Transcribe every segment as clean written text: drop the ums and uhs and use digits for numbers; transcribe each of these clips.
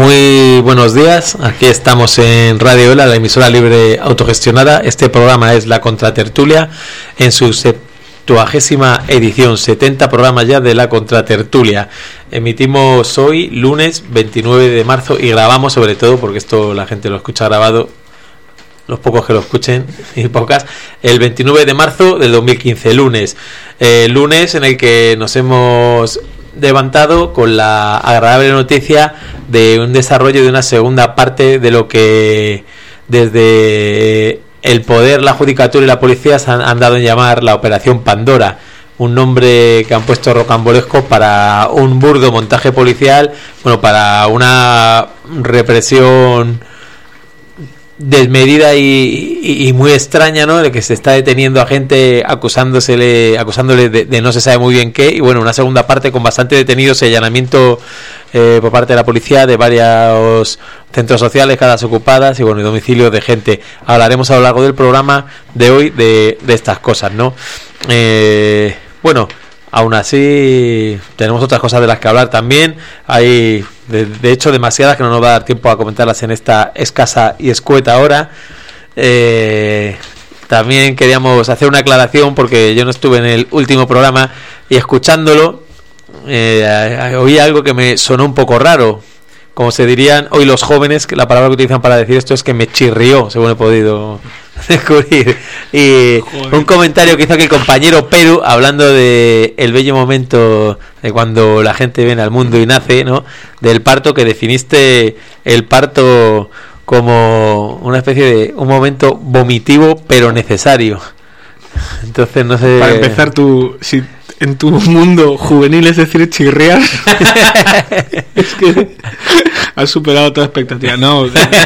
Muy buenos días, aquí estamos en Radio Ela, la emisora libre autogestionada. Este programa es La Contratertulia en su 70ª edición, 70 programas ya de La Contratertulia. Emitimos hoy, lunes 29 de marzo, y grabamos sobre todo, porque esto la gente lo escucha grabado, los pocos que lo escuchen y pocas, el 29 de marzo del 2015, lunes en el que nos hemos levantado con la agradable noticia de un desarrollo de una segunda parte de lo que desde el poder, la judicatura y la policía se han dado en llamar la Operación Pandora, un nombre que han puesto rocambolesco para un burdo montaje policial, bueno, para una represión desmedida y muy extraña, ¿no? De que se está deteniendo a gente acusándole de no se sabe muy bien qué, y bueno, una segunda parte con bastante detenidos y allanamiento por parte de la policía de varios centros sociales, casas ocupadas y bueno, y domicilios de gente. Hablaremos a lo largo del programa de hoy de estas cosas, ¿no? Bueno, aún así tenemos otras cosas de las que hablar también. Hay de hecho demasiadas que no nos va a dar tiempo a comentarlas en esta escasa y escueta hora. También queríamos hacer una aclaración porque yo no estuve en el último programa y escuchándolo oí algo que me sonó un poco raro. Como se dirían hoy los jóvenes, que la palabra que utilizan para decir esto es que me chirrió, según he podido descubrir. Y un comentario que hizo aquí el compañero Peru, hablando de el bello momento de cuando la gente viene al mundo y nace, ¿no? Del parto, que definiste el parto como una especie de un momento vomitivo pero necesario. Entonces no sé. Para empezar, si en tu mundo juvenil es decir chirriar, es que has superado toda expectativa. No,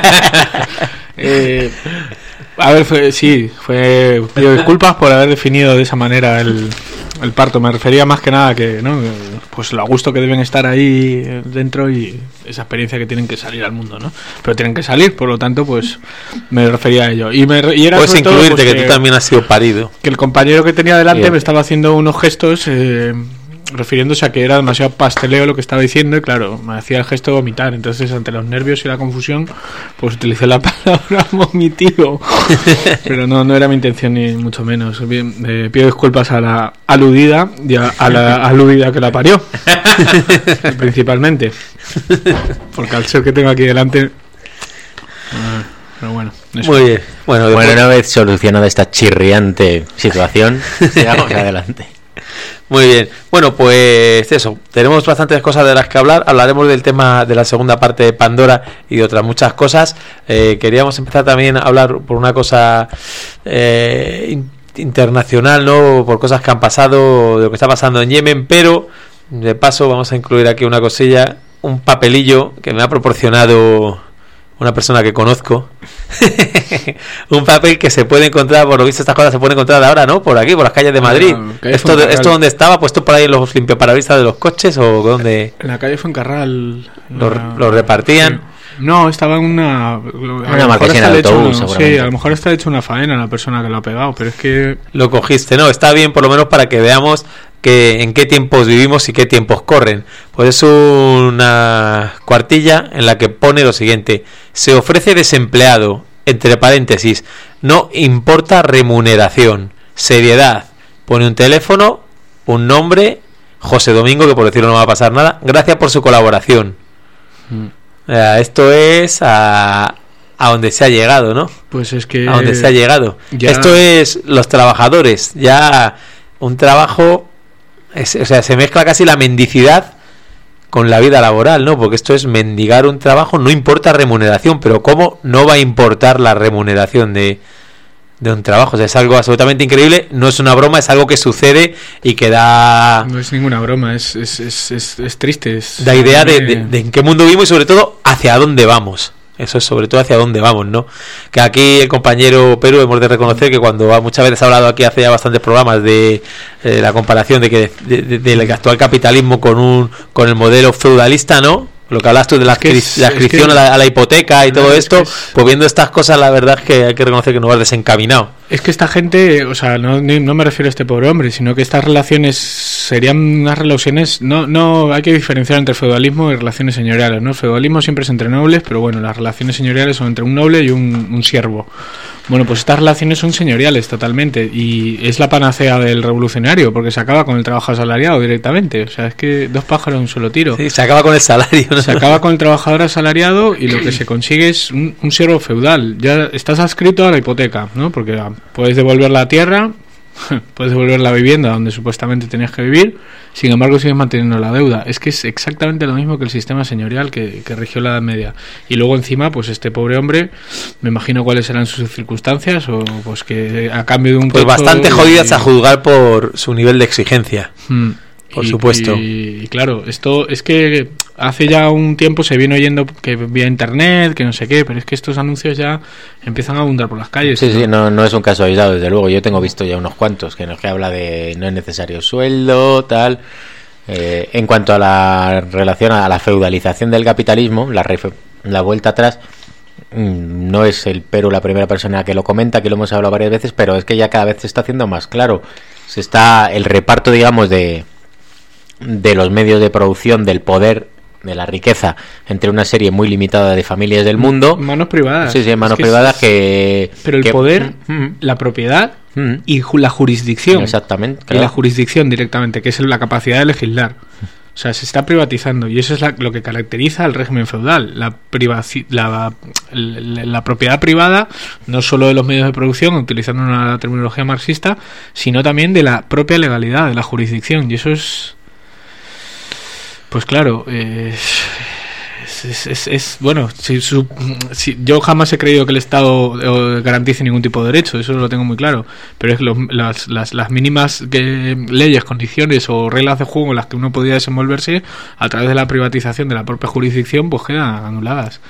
a ver, pido disculpas por haber definido de esa manera el parto. Me refería más que nada que, ¿no? Pues lo a gusto que deben estar ahí dentro y esa experiencia que tienen que salir al mundo, ¿no? Pero tienen que salir, por lo tanto, pues me refería a ello. Y era puedes incluirte todo, pues, que tú también has sido parido. Que el compañero que tenía delante me estaba haciendo unos gestos refiriéndose a que era demasiado pasteleo lo que estaba diciendo, y claro, me hacía el gesto de vomitar. Entonces, ante los nervios y la confusión, pues utilicé la palabra vomitivo. Pero no era mi intención, ni mucho menos. Bien, pido disculpas a la aludida y a la aludida que la parió, principalmente, porque al ser que tengo aquí delante. Pero bueno, eso. Muy bien. Bueno, una vez solucionada esta chirriante situación, sigamos adelante. Muy bien, bueno, pues eso, tenemos bastantes cosas de las que hablar. Hablaremos del tema de la segunda parte de Pandora y de otras muchas cosas. Queríamos empezar también a hablar por una cosa internacional, ¿no? Por cosas que han pasado, de lo que está pasando en Yemen, pero de paso vamos a incluir aquí una cosilla, un papelillo que me ha proporcionado una persona que conozco. Un papel que se puede encontrar, por lo visto estas cosas se pueden encontrar ahora, ¿no? Por aquí, por las calles de Madrid. ¿Esto dónde estaba? ¿Puesto por ahí en los limpiaparabrisas de los coches o dónde? En la calle Fuencarral. ¿Lo repartían? No, estaba en una marquesina de autobús. Sí, a lo mejor está hecho una faena la persona que lo ha pegado, pero es que lo cogiste, ¿no? Está bien, por lo menos para que veamos que en qué tiempos vivimos y qué tiempos corren. Pues es una cuartilla en la que pone lo siguiente: se ofrece desempleado, entre paréntesis, no importa remuneración, seriedad. Pone un teléfono, un nombre, José Domingo, que por decirlo no va a pasar nada, gracias por su colaboración. Esto es a donde se ha llegado, ¿no? Pues es que a donde se ha llegado. Ya... Esto es los trabajadores, ya un trabajo, o sea, se mezcla casi la mendicidad con la vida laboral, ¿no? Porque esto es mendigar un trabajo, no importa remuneración, pero ¿cómo no va a importar la remuneración de un trabajo? O sea, es algo absolutamente increíble, no es una broma, es algo que sucede y que da... No es ninguna broma, es triste. Da idea de en qué mundo vivimos y sobre todo hacia dónde vamos. Eso es sobre todo hacia dónde vamos, ¿no? Que aquí el compañero Perú hemos de reconocer que cuando muchas veces ha hablado aquí hace ya bastantes programas de la comparación de que del actual capitalismo con el modelo feudalista, ¿no? Lo que hablas tú de la adscripción a la hipoteca y todo esto, pues viendo estas cosas la verdad es que hay que reconocer que no vas desencaminado. Es que esta gente, o sea, no me refiero a este pobre hombre, sino que estas relaciones serían unas relaciones, no hay que diferenciar entre feudalismo y relaciones señoriales, ¿no? El feudalismo siempre es entre nobles, pero bueno, las relaciones señoriales son entre un noble y un siervo. Bueno, pues estas relaciones son señoriales totalmente, y es la panacea del revolucionario, porque se acaba con el trabajo asalariado directamente. O sea, es que dos pájaros en un solo tiro. Sí, se acaba con el salario, ¿no? Se acaba con el trabajador asalariado, y lo que se consigue es un siervo feudal. Ya estás adscrito a la hipoteca, ¿no? Porque puedes devolver la tierra, puedes devolver la vivienda donde supuestamente tenías que vivir, sin embargo sigues manteniendo la deuda. Es que es exactamente lo mismo que el sistema señorial que rigió la Edad Media. Y luego encima, pues este pobre hombre, me imagino cuáles serán sus circunstancias, o pues que a cambio de un pues bastante jodidas a juzgar por su nivel de exigencia. Por supuesto. Y claro, esto es que hace ya un tiempo se viene oyendo que vía internet, que no sé qué, pero es que estos anuncios ya empiezan a abundar por las calles. Sí, no es un caso aislado, desde luego. Yo tengo visto ya unos cuantos que habla de no es necesario sueldo, tal. En cuanto a la relación a la feudalización del capitalismo, la vuelta atrás, no es el Perú la primera persona que lo comenta, que lo hemos hablado varias veces, pero es que ya cada vez se está haciendo más claro. El reparto, digamos, de los medios de producción, del poder, de la riqueza, entre una serie muy limitada de familias del mundo. Manos privadas. Sí, manos privadas Pero el poder, la propiedad y la jurisdicción. Exactamente. Claro. Y la jurisdicción directamente, que es la capacidad de legislar. O sea, se está privatizando, y eso es lo que caracteriza al régimen feudal, la propiedad privada, no solo de los medios de producción, utilizando una terminología marxista, sino también de la propia legalidad, de la jurisdicción. Y eso es... Pues claro, bueno, si yo jamás he creído que el Estado garantice ningún tipo de derecho, eso lo tengo muy claro, pero es que las mínimas leyes, condiciones o reglas de juego en las que uno podía desenvolverse a través de la privatización de la propia jurisdicción, pues quedan anuladas.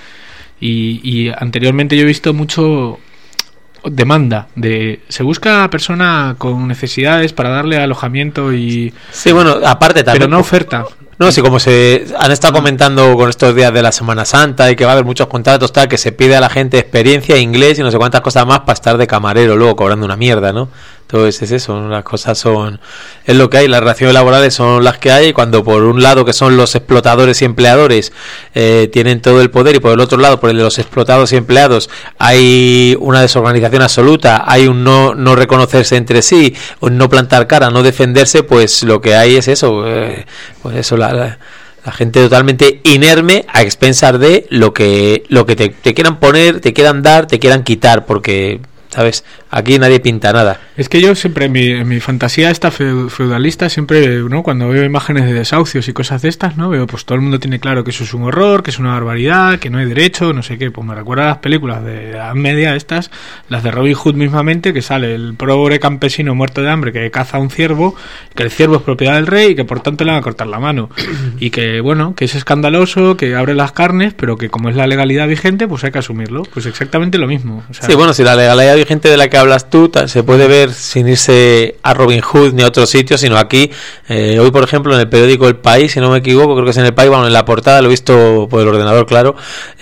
Y anteriormente yo he visto mucho demanda se busca a persona con necesidades para darle alojamiento y... Sí, bueno, aparte también... Pero no oferta. No, sí, como se han estado comentando con estos días de la Semana Santa y que va a haber muchos contratos, tal, que se pide a la gente experiencia, inglés y no sé cuántas cosas más para estar de camarero luego cobrando una mierda, ¿no? Entonces es eso, las cosas es lo que hay, las relaciones laborales son las que hay, y cuando por un lado, que son los explotadores y empleadores, tienen todo el poder, y por el otro lado, por el de los explotados y empleados, hay una desorganización absoluta, hay un no reconocerse entre sí, un no plantar cara, no defenderse, pues lo que hay es eso, pues eso, la gente totalmente inerme a expensas de lo que te quieran poner, te quieran dar, te quieran quitar, porque... ¿Sabes? Aquí nadie pinta nada. Es que yo siempre, en mi fantasía esta feudalista, siempre, ¿no? Cuando veo imágenes de desahucios y cosas de estas, ¿no? Veo, pues todo el mundo tiene claro que eso es un horror, que es una barbaridad, que no hay derecho, no sé qué. Pues me recuerda a las películas de la media estas, las de Robin Hood mismamente, que sale el pobre campesino muerto de hambre que caza a un ciervo, que el ciervo es propiedad del rey y que por tanto le van a cortar la mano. Y que, bueno, que es escandaloso, que abre las carnes, pero que como es la legalidad vigente, pues hay que asumirlo. Pues exactamente lo mismo. O sea, sí, bueno, si la legalidad vigente de la que hablas tú se puede ver sin irse a Robin Hood ni a otro sitio, sino aquí. Hoy, por ejemplo, en el periódico El País, si no me equivoco, creo que es en El País, bueno, en la portada, lo he visto por el ordenador, claro,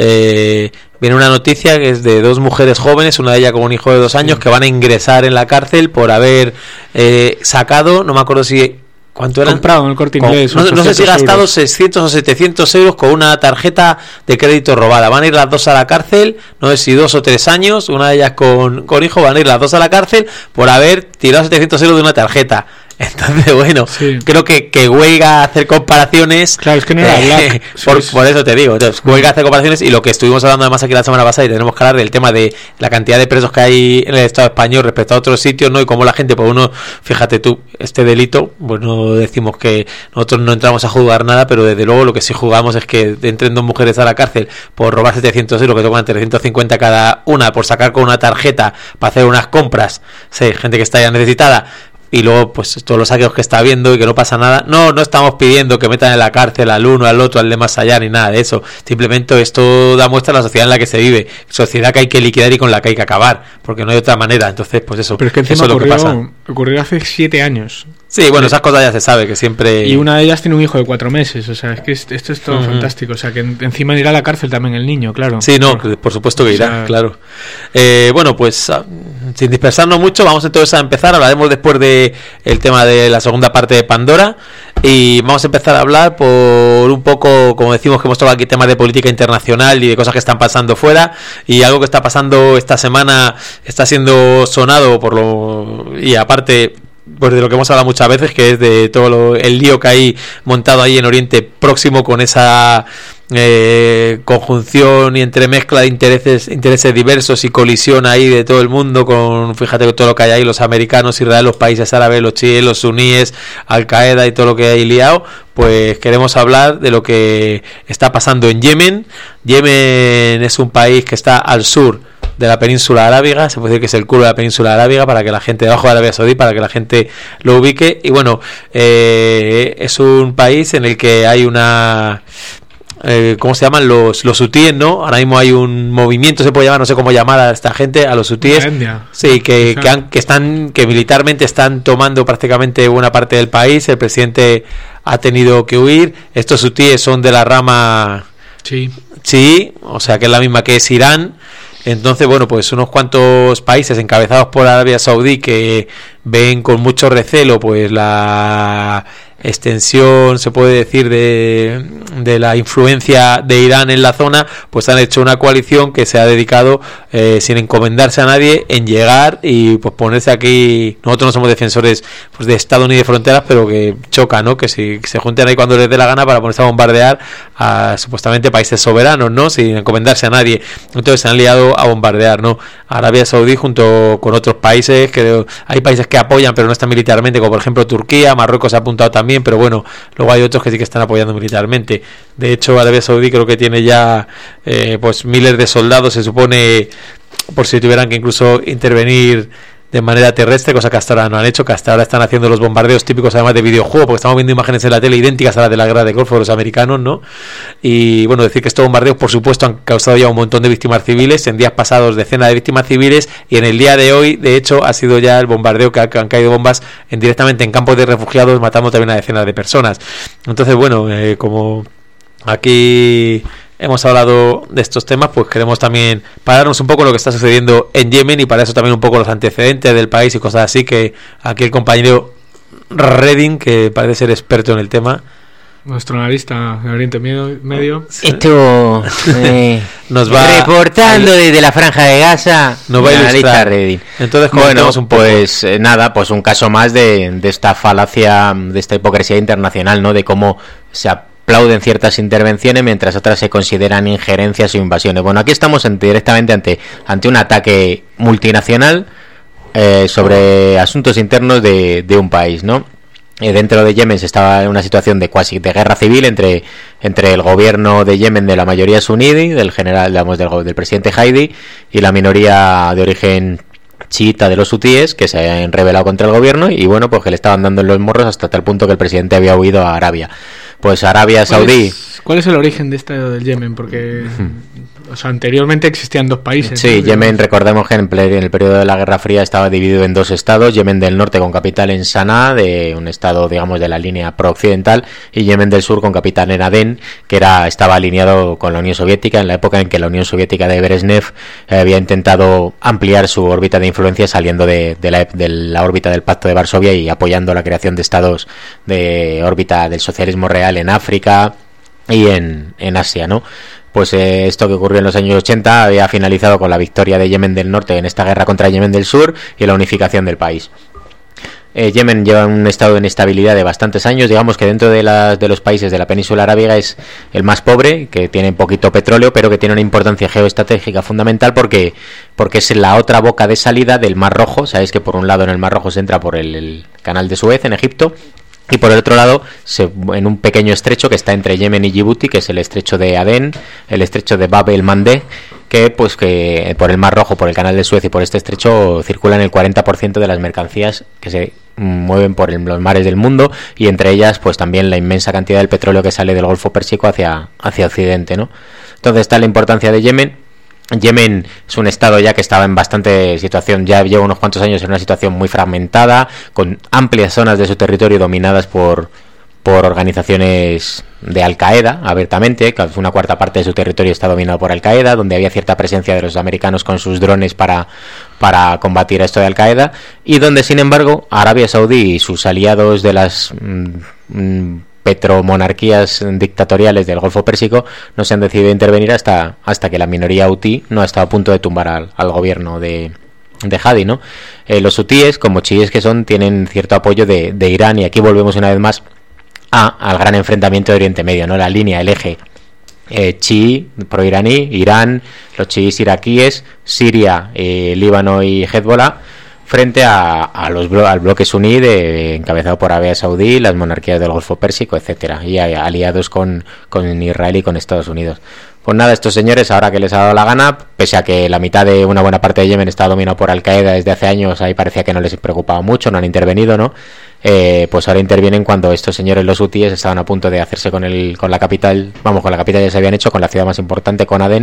viene una noticia que es de dos mujeres jóvenes, una de ellas con un hijo de 2 años, que van a ingresar en la cárcel por haber sacado, no me acuerdo si... ¿Cuánto eran? Comprado en el Corte Inglés. No sé si gastado 600 o 700 euros con una tarjeta de crédito robada. Van a ir las dos a la cárcel, no sé si 2 o 3 años, una de ellas con hijo, van a ir las dos a la cárcel por haber tirado 700 euros de una tarjeta. Entonces, bueno, sí. Creo que huelga hacer comparaciones. Claro, es que no era Black. Por eso te digo, entonces, huelga hacer comparaciones, y lo que estuvimos hablando además aquí la semana pasada, y tenemos que hablar del tema de la cantidad de presos que hay en el Estado español respecto a otros sitios, ¿no? Y cómo la gente, pues uno, fíjate tú, este delito, pues no decimos que nosotros no entramos a juzgar nada, pero desde luego lo que sí jugamos es que entren 2 mujeres a la cárcel por robar 700 euros, que tocan 350 cada una, por sacar con una tarjeta para hacer unas compras, sí, gente que está ya necesitada, y luego pues todos los saqueos que está viendo y que no pasa nada. No estamos pidiendo que metan en la cárcel al uno, al otro, al de más allá, ni nada de eso. Simplemente esto da muestra de la sociedad en la que se vive, sociedad que hay que liquidar y con la que hay que acabar, porque no hay otra manera. Entonces, pues eso. Pero es que encima ocurrió hace 7 años. Sí, bueno, esas cosas ya se sabe, que siempre... Y una de ellas tiene un hijo de 4 meses, o sea, es que esto es todo fantástico, o sea, que encima irá a la cárcel también el niño, claro. Sí, no, por supuesto que irá, claro. Bueno, pues sin dispersarnos mucho, vamos entonces a empezar, hablaremos después de el tema de la segunda parte de Pandora, y vamos a empezar a hablar por un poco, como decimos, que hemos tocado aquí temas de política internacional y de cosas que están pasando fuera, y algo que está pasando esta semana está siendo sonado y aparte... pues de lo que hemos hablado muchas veces, que es de todo el lío que hay montado ahí en Oriente Próximo con esa conjunción y entremezcla de intereses diversos y colisión ahí de todo el mundo, con, fíjate todo lo que hay ahí, los americanos, Israel, los países árabes, los chiíes, los suníes, Al Qaeda y todo lo que hay liado. Pues queremos hablar de lo que está pasando en Yemen. Yemen es un país que está al sur de la península arábiga, se puede decir que es el culo de la península arábiga, para que la gente, debajo de Arabia Saudí, para que la gente lo ubique. Y bueno, es un país en el que hay una... ¿cómo se llaman? Los hutíes, ¿no? Ahora mismo hay un movimiento, se puede llamar, no sé cómo llamar a esta gente, a los hutíes. Sí, que militarmente están tomando prácticamente buena parte del país. El presidente ha tenido que huir. Estos hutíes son de la rama chií, o sea que es la misma que es Irán. Entonces, bueno, pues unos cuantos países encabezados por Arabia Saudí que ven con mucho recelo pues la extensión, se puede decir, de la influencia de Irán en la zona, pues han hecho una coalición que se ha dedicado, sin encomendarse a nadie, en llegar y pues ponerse aquí. Nosotros no somos defensores pues de Estado ni de fronteras, pero que choca, ¿no? Que si se junten ahí cuando les dé la gana para ponerse a bombardear a supuestamente países soberanos, ¿no? Sin encomendarse a nadie. Entonces se han liado a bombardear, ¿no? Arabia Saudí junto con otros países, que hay países que apoyan pero no están militarmente, como por ejemplo Turquía, Marruecos se ha apuntado también, pero bueno, luego hay otros que sí que están apoyando militarmente. De hecho, Arabia Saudí creo que tiene ya pues miles de soldados, se supone, por si tuvieran que incluso intervenir de manera terrestre, cosa que hasta ahora no han hecho, que hasta ahora están haciendo los bombardeos típicos además de videojuego, porque estamos viendo imágenes en la tele idénticas a las de la guerra de Golfo de los americanos, ¿no? Y bueno, decir que estos bombardeos por supuesto han causado ya un montón de víctimas civiles, en días pasados decenas de víctimas civiles, y en el día de hoy de hecho ha sido ya el bombardeo que han caído bombas directamente en campos de refugiados, matando también a decenas de personas. Entonces bueno, como aquí hemos hablado de estos temas, pues queremos también pararnos un poco en lo que está sucediendo en Yemen, y para eso también un poco los antecedentes del país y cosas así, que aquí el compañero Redding, que parece ser experto en el tema, nuestro analista de Oriente Medio, esto nos va reportando desde la Franja de Gaza, nos va a ilustrar. Entonces, bueno, un poco. Pues nada, pues un caso más de esta falacia, de esta hipocresía internacional, ¿no? De cómo se aplauden ciertas intervenciones mientras otras se consideran injerencias o invasiones. Bueno, aquí estamos directamente ante un ataque multinacional sobre asuntos internos de un país, ¿no? Dentro de Yemen se estaba en una situación de guerra civil entre el gobierno de Yemen de la mayoría suní, del general, digamos, del presidente Haidi, y la minoría de origen chiita de los hutíes, que se han rebelado contra el gobierno, y bueno, pues que le estaban dando en los morros hasta tal punto que el presidente había huido a Arabia. Pues Arabia Saudí... ¿Cuál es el origen de esto del Yemen? Porque o sea, anteriormente existían dos países. Sí, ¿no? Yemen, recordemos que en el periodo de la Guerra Fría estaba dividido en dos estados: Yemen del norte con capital en Sanaa, de un estado, digamos, de la línea pro-occidental, y Yemen del sur con capital en Adén, que estaba alineado con la Unión Soviética, en la época en que la Unión Soviética de Brezhnev había intentado ampliar su órbita de influencia saliendo de la órbita del Pacto de Varsovia y apoyando la creación de estados de órbita del socialismo real en África y en Asia, ¿no? Pues esto que ocurrió en los años 80 había finalizado con la victoria de Yemen del norte en esta guerra contra Yemen del sur y la unificación del país. Yemen lleva un estado de inestabilidad de bastantes años, digamos que dentro de los países de la península arábiga es el más pobre, que tiene poquito petróleo, pero que tiene una importancia geoestratégica fundamental porque es la otra boca de salida del Mar Rojo. Sabéis que por un lado en el Mar Rojo se entra por el canal de Suez en Egipto, y por el otro lado, en un pequeño estrecho que está entre Yemen y Djibouti, que es el estrecho de Adén, el estrecho de Bab el Mandeb, que por el Mar Rojo, por el canal de Suez y por este estrecho circulan el 40% de las mercancías que se mueven por los mares del mundo, y entre ellas pues también la inmensa cantidad del petróleo que sale del Golfo Pérsico hacia Occidente, ¿no? Entonces está la importancia de Yemen. Yemen es un estado ya que estaba en bastante situación, ya lleva unos cuantos años en una situación muy fragmentada, con amplias zonas de su territorio dominadas por organizaciones de Al-Qaeda, abiertamente, que una cuarta parte de su territorio está dominado por Al-Qaeda, donde había cierta presencia de los americanos con sus drones para combatir a esto de Al-Qaeda, y donde, sin embargo, Arabia Saudí y sus aliados de las petromonarquías dictatoriales del Golfo Pérsico no se han decidido intervenir hasta que la minoría hutí no ha estado a punto de tumbar al gobierno de Hadi, ¿no? Los hutíes, como chiíes que son, tienen cierto apoyo de Irán, y aquí volvemos una vez más al gran enfrentamiento de Oriente Medio, ¿no? La línea, el eje chií, pro-iraní, Irán, los chiíes iraquíes, Siria, Líbano y Hezbollah, frente al bloque suní encabezado por Arabia Saudí, las monarquías del Golfo Pérsico, etcétera, y aliados con Israel y con Estados Unidos. Pues nada, estos señores, ahora que les ha dado la gana, pese a que la mitad de una buena parte de Yemen está dominado por Al-Qaeda desde hace años, ahí parecía que no les preocupaba mucho, no han intervenido, ¿no? Pues ahora intervienen cuando estos señores, los hutíes, estaban a punto de hacerse con la capital, con la capital ya se habían hecho, con la ciudad más importante, con Adén,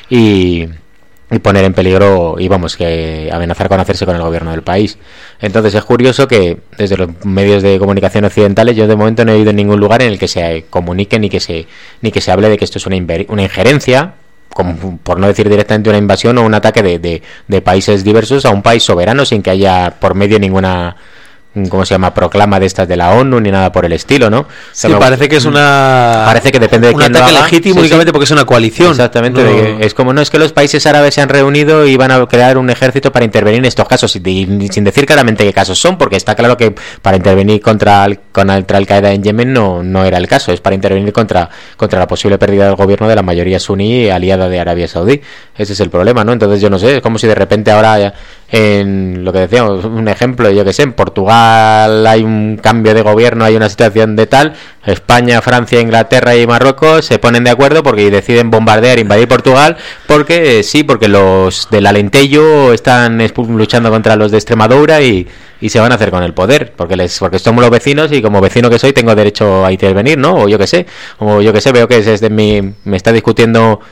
y poner en peligro, y que amenazar con hacerse con el gobierno del país. Entonces es curioso que desde los medios de comunicación occidentales yo de momento no he oído en ningún lugar en el que se comunique ni que se hable de que esto es una injerencia, por no decir directamente una invasión o un ataque de países diversos a un país soberano, sin que haya por medio ninguna proclama de estas de la ONU ni nada por el estilo, ¿no? Sí, parece que es parece que depende de quién lo haga. Un ataque legítimo únicamente porque es una coalición. Exactamente, no. Es como, no es que los países árabes se han reunido y van a crear un ejército para intervenir en estos casos, sin decir claramente qué casos son, porque está claro que para intervenir contra Al-Qaeda en Yemen no era el caso, es para intervenir contra la posible pérdida del gobierno de la mayoría suní aliada de Arabia Saudí. Ese es el problema, ¿no? Entonces yo no sé, es como si de repente ahora, en lo que decíamos, un ejemplo, yo que sé, en Portugal hay un cambio de gobierno, hay una situación de tal, España, Francia, Inglaterra y Marruecos se ponen de acuerdo porque deciden invadir Portugal, porque los del Alentejo están luchando contra los de Extremadura y se van a hacer con el poder, porque somos los vecinos y como vecino que soy tengo derecho a intervenir, ¿no? O yo que sé, veo que me está discutiendo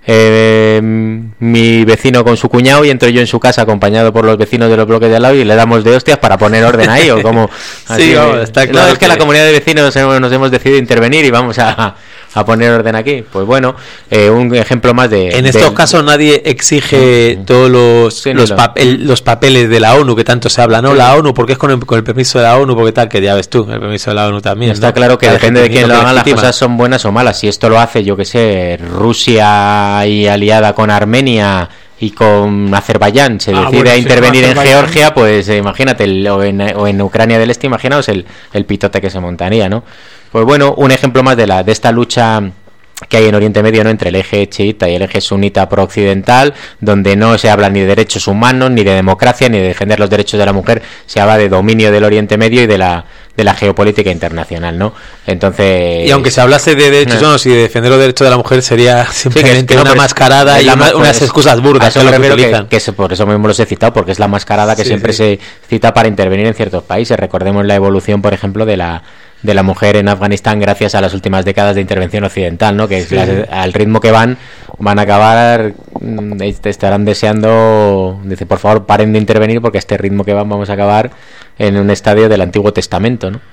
mi vecino con su cuñado y entro yo en su casa acompañado por los vecinos de los bloques de al lado y le damos de hostias para poner orden ahí, o como sí, está claro, no, es que la comunidad de vecinos nos hemos decidido intervenir y vamos a poner orden aquí. Pues bueno, un ejemplo más en estos casos nadie exige todos los papeles de la ONU que tanto se habla, ¿no? Sí. La ONU, porque es con el permiso de la ONU, porque tal, que ya ves tú, el permiso de la ONU también. Está claro que depende de quién lo haga, las cosas son buenas o malas. Si esto lo hace, yo que sé, Rusia y aliada con Armenia y con Azerbaiyán se decide a intervenir en Georgia, pues imagínate, o en Ucrania del Este, imaginaos el pitote que se montaría, ¿no? Pues bueno, un ejemplo más de esta lucha que hay en Oriente Medio, ¿no? Entre el eje chiita y el eje sunita pro-occidental, donde no se habla ni de derechos humanos, ni de democracia, ni de defender los derechos de la mujer, se habla de dominio del Oriente Medio y de la geopolítica internacional, ¿no? Entonces, y aunque se hablase de derechos humanos y de defender los derechos de la mujer, sería simplemente una mascarada y unas excusas burdas. Eso que por eso mismo los he citado, porque es la mascarada que siempre se cita para intervenir en ciertos países. Recordemos la evolución, por ejemplo, de la mujer en Afganistán gracias a las últimas décadas de intervención occidental, ¿no? Que al ritmo que van a acabar, estarán deseando, dice, por favor paren de intervenir porque a este ritmo que vamos a acabar en un estadio del Antiguo Testamento, ¿no?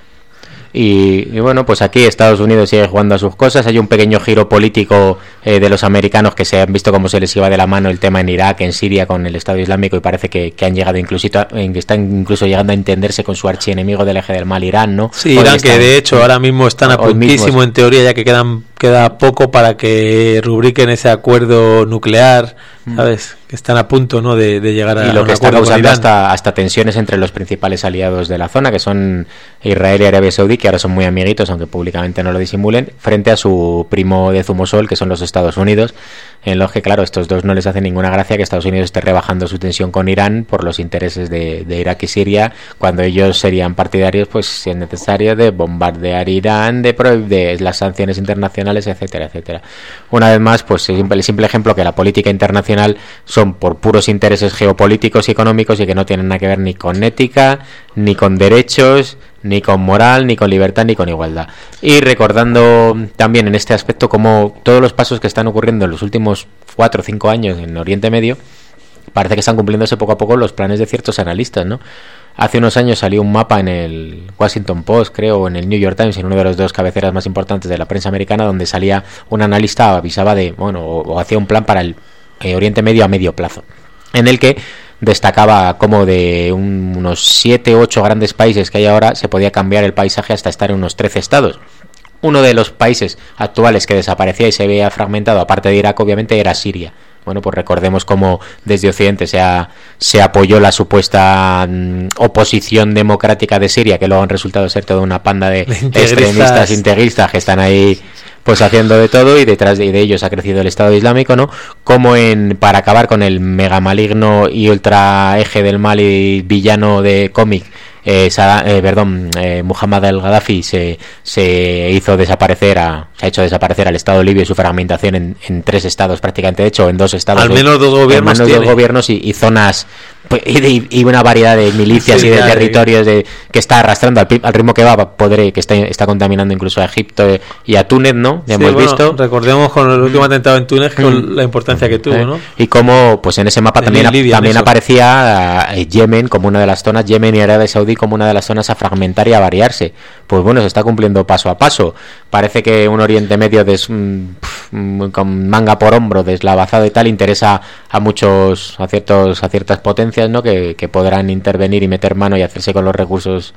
Y bueno, pues aquí Estados Unidos sigue jugando a sus cosas. Hay un pequeño giro político de los americanos que se han visto cómo se les iba de la mano el tema en Irak, en Siria con el Estado Islámico, y parece que han llegado están incluso llegando a entenderse con su archienemigo del eje del mal, Irán, ¿no? Sí, Irán, que de hecho ahora mismo están a puntísimo en teoría, ya que queda poco para que rubriquen ese acuerdo nuclear, ¿sabes? Que están a punto, ¿no? de llegar a y lo que está causando hasta tensiones entre los principales aliados de la zona, que son Israel y Arabia Saudí, que ahora son muy amiguitos, aunque públicamente no lo disimulen, frente a su primo de zumosol, que son los Estados Unidos, en los que, claro, estos dos no les hace ninguna gracia que Estados Unidos esté rebajando su tensión con Irán por los intereses de Irak y Siria, cuando ellos serían partidarios, pues si es necesario, de bombardear Irán, de las sanciones internacionales internacionales, etcétera, etcétera. Una vez más, pues el simple ejemplo que la política internacional son por puros intereses geopolíticos y económicos y que no tienen nada que ver ni con ética, ni con derechos, ni con moral, ni con libertad, ni con igualdad. Y recordando también en este aspecto como todos los pasos que están ocurriendo en los últimos 4 o 5 años en Oriente Medio, parece que están cumpliéndose poco a poco los planes de ciertos analistas, ¿no? Hace unos años salió un mapa en el Washington Post, creo, o en el New York Times, en uno de los 2 cabeceras más importantes de la prensa americana, donde salía un analista, avisaba de, bueno, o hacía un plan para el Oriente Medio a medio plazo, en el que destacaba como de unos 7 u 8 grandes países que hay ahora se podía cambiar el paisaje hasta estar en unos 13 estados. Uno de los países actuales que desaparecía y se veía fragmentado, aparte de Irak, obviamente, era Siria. Bueno, pues recordemos cómo desde Occidente se apoyó la supuesta oposición democrática de Siria, que luego han resultado ser toda una panda de extremistas integristas que están ahí pues haciendo de todo, y detrás de ellos ha crecido el Estado Islámico, ¿no? Como para acabar con el mega maligno y ultra eje del mal y villano de cómic, Muhammad al-Gaddafi se hizo desaparecer se ha hecho desaparecer al Estado libio y su fragmentación en 3 estados prácticamente, de hecho en 2 estados, al menos 2 gobiernos, al menos 2 gobiernos y zonas y una variedad de milicias y de territorios que está arrastrando al ritmo que va, que está contaminando incluso a Egipto y a Túnez, ¿no? Ya hemos visto. Recordemos con el último atentado en Túnez con la importancia que tuvo, ¿no? Y como pues en ese mapa también aparecía Yemen como una de las zonas, Yemen y Arabia Saudí como una de las zonas a fragmentar y a variarse. Pues bueno, se está cumpliendo paso a paso. Parece que un Oriente Medio con manga por hombro, deslavazado y tal, interesa a ciertas potencias, ¿no? Que podrán intervenir y meter mano y hacerse con los recursos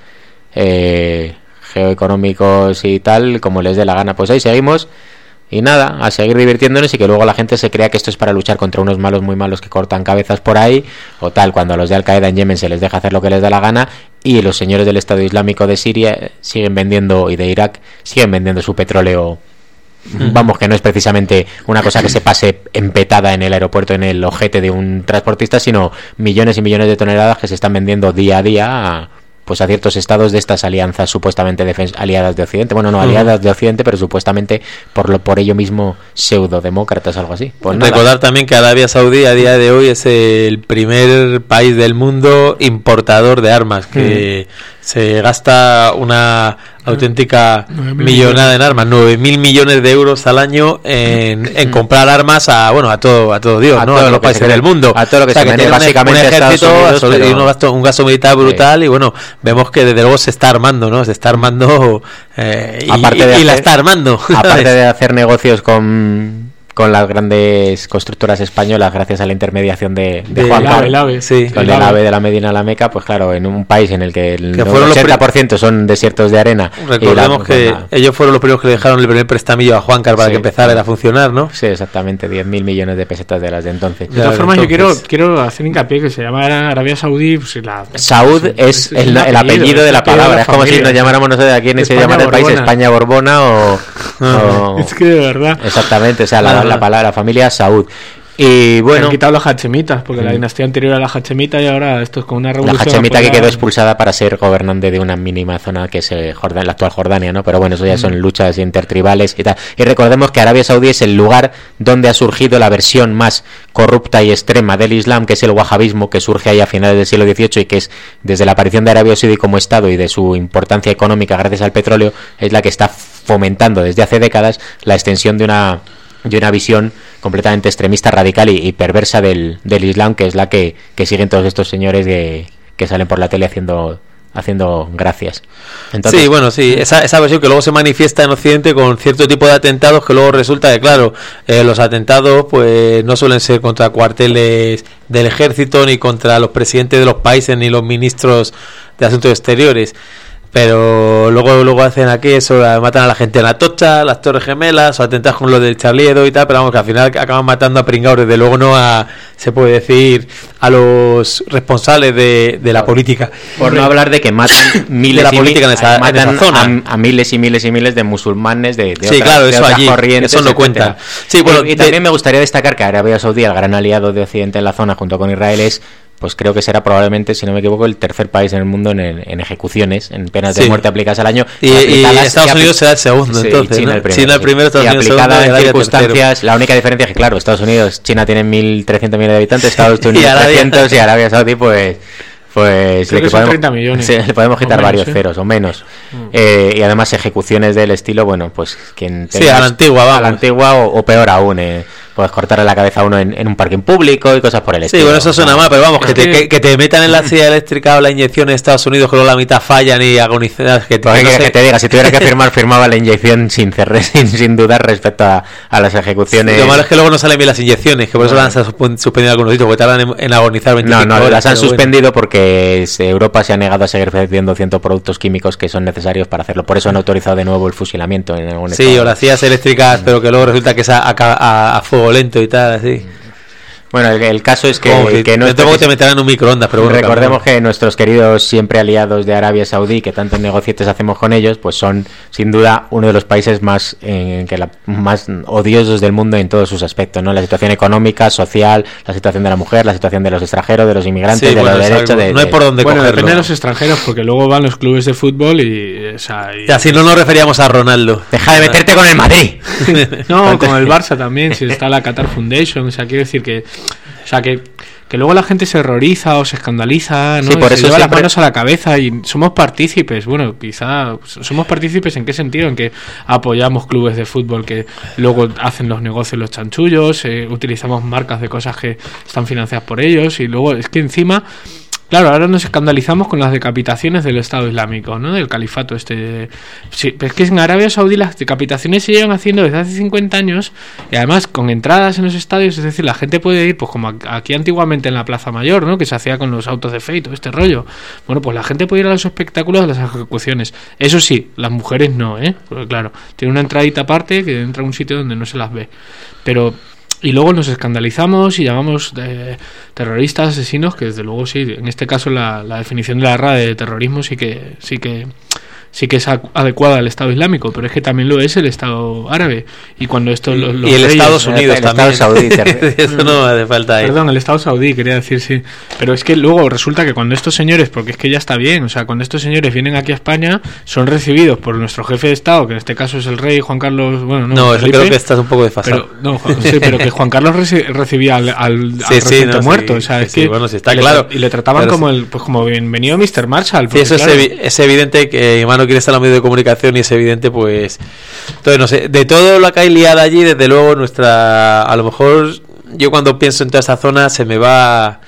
geoeconómicos y tal, como les dé la gana. Pues ahí seguimos y nada, a seguir divirtiéndonos, y que luego la gente se crea que esto es para luchar contra unos malos muy malos que cortan cabezas por ahí o tal, cuando a los de Al-Qaeda en Yemen se les deja hacer lo que les da la gana, y los señores del Estado Islámico de Siria siguen vendiendo, y de Irak siguen vendiendo su petróleo. Vamos, que no es precisamente una cosa que se pase empetada en el aeropuerto, en el ojete de un transportista, sino millones y millones de toneladas que se están vendiendo día a día a ciertos estados de estas alianzas supuestamente aliadas de Occidente. Bueno, no aliadas de Occidente, pero supuestamente por ello mismo pseudodemócratas, algo así. Pues recordar también que Arabia Saudí a día de hoy es el primer país del mundo importador de armas, que se gasta una auténtica millonada en armas, 9.000 millones de euros al año en comprar armas a todo Dios, ¿no? A todos los países del mundo. A todo lo que se vende básicamente un ejército, un gasto militar brutal, y bueno, vemos que desde luego se está armando, ¿no? Se está armando la está armando. Aparte de hacer negocios con las grandes constructoras españolas, gracias a la intermediación de Juan Carlos, con el AVE de la Medina a la Meca, pues claro, en un país en el que el 80% son desiertos de arena. Recordemos que ellos fueron los primeros que le dejaron el primer prestamillo a Juan Carlos para que empezara a funcionar, ¿no? Sí, exactamente, 10.000 millones de pesetas de las de entonces. De todas formas, yo quiero hacer hincapié que se llama Arabia Saudí. Pues, Saud es el apellido de la palabra, es como si nos llamáramos nosotros aquí en ese llama el país España Borbona o es que de verdad. Exactamente, o sea, la palabra familia Saud. Y bueno, han quitado los hachemitas, porque la dinastía anterior era la hachemita, y ahora esto es como una revolución. La hachemita que quedó expulsada para ser gobernante de una mínima zona que es la actual Jordania, ¿no? Pero bueno, eso ya son luchas intertribales y tal. Y recordemos que Arabia Saudí es el lugar donde ha surgido la versión más corrupta y extrema del Islam, que es el wahabismo, que surge ahí a finales del siglo XVIII y que es, desde la aparición de Arabia Saudí como Estado y de su importancia económica gracias al petróleo, es la que está fomentando desde hace décadas la extensión de una visión completamente extremista, radical y perversa del Islam, que es la que siguen todos estos señores que salen por la tele haciendo gracias. Entonces, sí, bueno, sí, esa versión que luego se manifiesta en Occidente con cierto tipo de atentados, que luego resulta que, claro, los atentados pues no suelen ser contra cuarteles del ejército, ni contra los presidentes de los países, ni los ministros de Asuntos Exteriores. Pero luego hacen aquí eso, matan a la gente en Atocha, las Torres Gemelas, o atentas con lo del Charlie Hebdo y tal, pero vamos, que al final acaban matando a pringados, desde luego no se puede decir a los responsables de la política. Por no hablar de que matan miles de la política en esa zona. A miles y miles y miles de musulmanes de sí, claro, eso otras allí, corrientes, eso no cuenta. Sí, bueno, y también me gustaría destacar que Arabia Saudí, el gran aliado de Occidente en la zona junto con Israel, es pues creo que será probablemente, si no me equivoco, el tercer país en el mundo en ejecuciones, en penas de muerte aplicadas al año. Y Estados Unidos será el segundo, entonces. China, ¿no? el primero, China el primero, Estados Unidos el segundo. Y aplicada en circunstancias, la única diferencia es que, claro, Estados Unidos, China tiene 1.300 millones de habitantes, Estados Unidos 300 y Arabia Saudí, pues creo que son 30 millones. Sí, le podemos quitar varios ceros o menos. Y además ejecuciones del estilo, bueno, pues quien tenga, a la antigua, vamos. A la antigua o peor aún, puedes cortarle la cabeza a uno en un parking público y cosas por el estilo. Sí, bueno, eso suena mal, pero vamos, que te metan en la silla eléctrica o la inyección en Estados Unidos, que luego la mitad fallan y agonizan. Que te diga, si tuviera que firmaba la inyección sin dudar respecto a las ejecuciones. Sí, lo malo es que luego no salen bien las inyecciones, que por eso las han suspendido algunos sitios, porque tardan en agonizar 25 horas. Las han suspendido porque Europa se ha negado a seguir vendiendo ciertos productos químicos que son necesarios para hacerlo. Por eso han autorizado de nuevo el fusilamiento en algún estado. Sí, o las sillas eléctricas, pero que luego resulta que es a fuego lento y tal, así. Bueno, el caso es que no te meterán en un microondas, pero bueno, recordemos que nuestros queridos siempre aliados de Arabia Saudí, que tantos negocietes hacemos con ellos, pues son sin duda uno de los países más odiosos del mundo en todos sus aspectos, ¿no? La situación económica, social, la situación de la mujer, la situación de los extranjeros, de los inmigrantes, de los derechos. No hay por dónde cogerlo. Depende de los extranjeros, porque luego van los clubes de fútbol y así no nos referíamos a Ronaldo. Deja de meterte con el Madrid. No, con el Barça también, si está la Qatar Foundation, o sea, quiero decir que luego la gente se horroriza o se escandaliza, ¿no? Sí, por se eso lleva las manos a la cabeza y somos partícipes. Bueno, quizá somos partícipes ¿en qué sentido? En que apoyamos clubes de fútbol que luego hacen los negocios los chanchullos, utilizamos marcas de cosas que están financiadas por ellos y luego es que encima... Claro, ahora nos escandalizamos con las decapitaciones del Estado Islámico, ¿no? Del califato Sí, pero es que en Arabia Saudí las decapitaciones se llevan haciendo desde hace 50 años y además con entradas en los estadios, es decir, la gente puede ir, pues como aquí antiguamente en la Plaza Mayor, ¿no? Que se hacía con los autos de fe y todo este rollo. Bueno, pues la gente puede ir a los espectáculos de las ejecuciones. Eso sí, las mujeres no, porque claro, tiene una entradita aparte que entra a un sitio donde no se las ve. Pero... Y luego nos escandalizamos y llamamos terroristas, asesinos, que desde luego sí, en este caso la definición de la RAE de terrorismo sí que es adecuada al Estado Islámico, pero es que también lo es el Estado árabe. Y cuando esto y el Estados Unidos también. Estado Saudí, eso no hace falta ahí. Perdón, el Estado Saudí, quería decir, sí. Pero es que luego resulta que cuando estos señores, porque es que ya está bien, o sea, cuando estos señores vienen aquí a España, son recibidos por nuestro jefe de Estado, que en este caso es el rey Juan Carlos, no, eso creo que estás un poco desfasado. Pero que Juan Carlos recibía al reciente muerto, o sea, es que bueno, sí, está claro. Y le trataban como bienvenido Mr. Marshall. Sí, eso claro, es evidente que no quiere estar en los medios de comunicación y es evidente, pues. Entonces, no sé, de todo lo que hay liada allí, desde luego, a lo mejor, yo cuando pienso en toda esa zona, se me van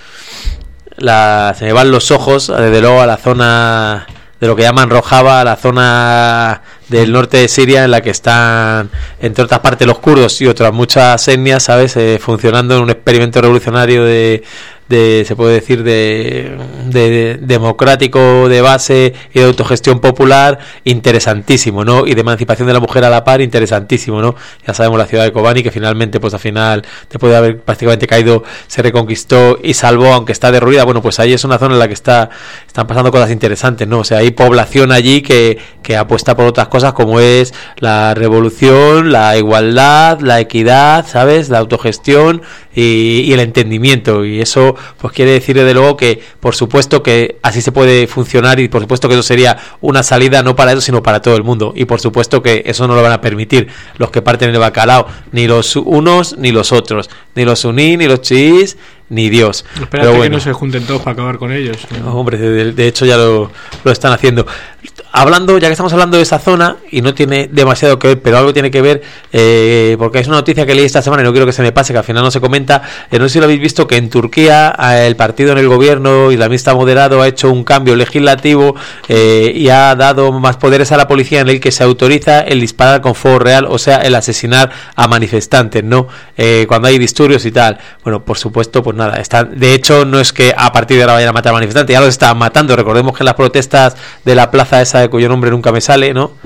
los ojos, desde luego, a la zona de lo que llaman Rojava, a la zona del norte de Siria, en la que están, entre otras partes, los kurdos y otras muchas etnias, ¿sabes? Funcionando en un experimento revolucionario se puede decir de democrático de base y de autogestión popular, interesantísimo, ¿no? Y de emancipación de la mujer a la par, interesantísimo, ¿no? Ya sabemos la ciudad de Kobani, que finalmente, pues al final, después de haber prácticamente caído, se reconquistó y salvó, aunque está derruida. Bueno, pues ahí es una zona en la que están pasando cosas interesantes, ¿no? O sea, hay población allí que apuesta por otras cosas, como es la revolución, la igualdad, la equidad, ¿sabes? La autogestión y el entendimiento, y eso pues quiere decir desde luego que por supuesto que así se puede funcionar, y por supuesto que eso sería una salida no para eso sino para todo el mundo, y por supuesto que eso no lo van a permitir los que parten del bacalao, ni los unos ni los otros, ni los suní, ni los chiís, ni Dios. Espérate que no se junten todos para acabar con ellos. No, hombre, de hecho ya lo están haciendo. Ya que estamos hablando de esa zona, y no tiene demasiado que ver, pero algo tiene que ver, porque es una noticia que leí esta semana y no quiero que se me pase, que al final no se comenta. No sé si lo habéis visto, que en Turquía el partido en el gobierno islamista moderado ha hecho un cambio legislativo y ha dado más poderes a la policía, en el que se autoriza el disparar con fuego real, o sea, el asesinar a manifestantes, ¿no? Cuando hay disturbios y tal. Bueno, por supuesto, pues nada, de hecho no es que a partir de ahora vayan a matar a manifestantes, ya los estaban matando. Recordemos que en las protestas de la plaza esa, de cuyo nombre nunca me sale, ¿no?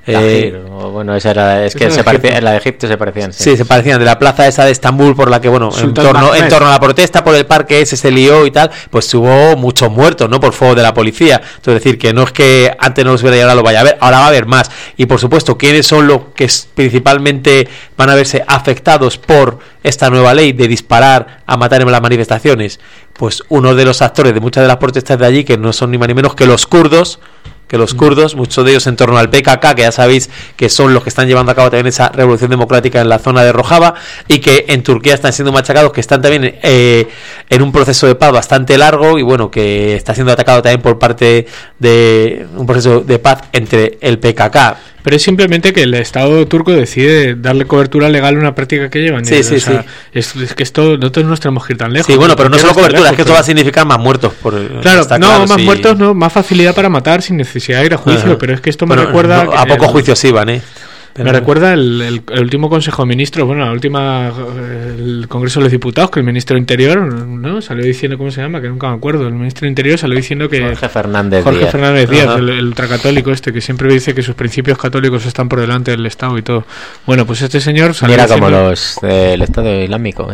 Bueno, esa era, es que se parecía, la de Egipto se parecían. Sí, se parecían, de la plaza esa de Estambul, por la que, bueno, en torno a la protesta por el parque ese se lió y tal, pues hubo muchos muertos, ¿no? Por fuego de la policía. Entonces, decir que no es que antes no los hubiera y ahora lo vaya a ver, ahora va a haber más. Y por supuesto, ¿quiénes son los que principalmente van a verse afectados por esta nueva ley de disparar a matar en las manifestaciones? Pues uno de los actores de muchas de las protestas de allí, que no son ni más ni menos que los kurdos, muchos de ellos en torno al PKK, que ya sabéis que son los que están llevando a cabo también esa revolución democrática en la zona de Rojava, y que en Turquía están siendo machacados, que están también en un proceso de paz bastante largo, y bueno, que está siendo atacado también por parte de un proceso de paz entre el PKK. Pero es simplemente que el Estado turco decide darle cobertura legal a una práctica que llevan. Sí. Es que esto nosotros no tenemos que ir tan lejos. Sí, bueno, pero no solo cobertura, es que esto va a significar más muertos. Muertos, no, más facilidad para matar sin necesidad de ir a juicio. Pero es que esto me recuerda... a pocos juicios iban, Me recuerda el último Consejo de Ministros, el Congreso de los Diputados, que el Ministro de Interior, ¿no? Salió diciendo, ¿cómo se llama? Que nunca me acuerdo. El Ministro de Interior salió diciendo que... Jorge Fernández Díaz, el ultracatólico que siempre dice que sus principios católicos están por delante del Estado y todo. Bueno, pues este señor salió diciendo... como los del Estado Islámico.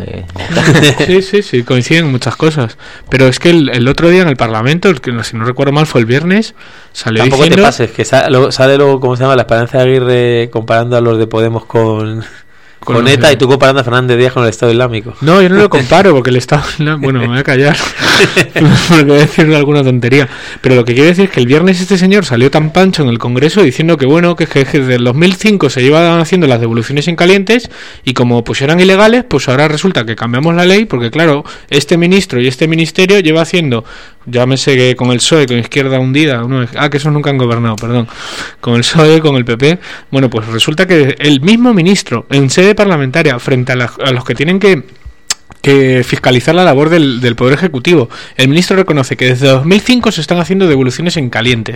Sí, coinciden muchas cosas. Pero es que el otro día en el Parlamento, que si no recuerdo mal fue el viernes, salió Tampoco diciendo... te pases, que sale luego, ¿cómo se llama? La Esperanza Aguirre comparando a los de Podemos con ETA, y tú comparando a Fernández Díaz con el Estado Islámico. No, yo no lo comparo, porque el Estado Islámico... Bueno, me voy a callar porque voy a decir alguna tontería. Pero lo que quiero decir es que el viernes este señor salió tan pancho en el Congreso diciendo que desde el 2005 se llevan haciendo las devoluciones en calientes, y como pues eran ilegales, pues ahora resulta que cambiamos la ley, porque claro, este ministro y este ministerio lleva haciendo, llámese que con el PSOE, con Izquierda Hundida, que esos nunca han gobernado, perdón, con el PSOE, con el PP, bueno, pues resulta que el mismo ministro en sede parlamentaria, frente a los que tienen que fiscalizar la labor del Poder Ejecutivo, el ministro reconoce que desde 2005 se están haciendo devoluciones en caliente,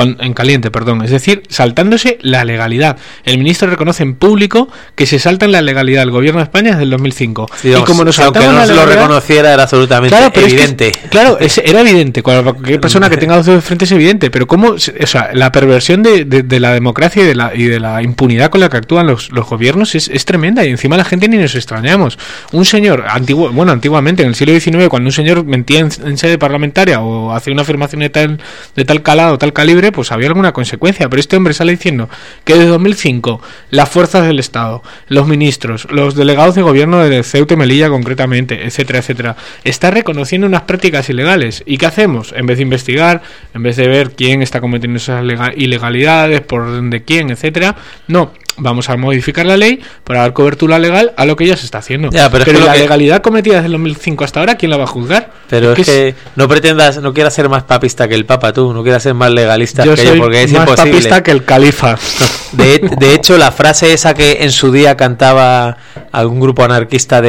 es decir, saltándose la legalidad. El ministro reconoce en público que se salta en la legalidad del Gobierno de España desde el 2005. Sí, y como aunque no se lo reconociera, era absolutamente evidente. Era evidente. Cualquier persona que tenga dos dedos de frente es evidente, pero cómo, la perversión de la democracia y de la impunidad con la que actúan los gobiernos es tremenda, y encima la gente ni nos extrañamos. Un señor antiguamente, en el siglo XIX, cuando un señor mentía en sede parlamentaria o hacía una afirmación de tal calado, tal calibre, pues había alguna consecuencia. Pero este hombre sale diciendo que desde 2005 las fuerzas del Estado, los ministros, los delegados de gobierno de Ceuta y Melilla concretamente, etcétera, está reconociendo unas prácticas ilegales. ¿Y qué hacemos? En vez de investigar, en vez de ver quién está cometiendo esas ilegalidades, por orden de quién, etcétera, no. Vamos a modificar la ley para dar cobertura legal a lo que ya se está haciendo. Pero la legalidad cometida desde el 2005 hasta ahora, ¿quién la va a juzgar? Pero es que no quieras ser más papista que el Papa, tú, no quieras ser más legalista que yo, porque es más imposible. Papista que el califa. De hecho, la frase esa que en su día cantaba algún grupo anarquista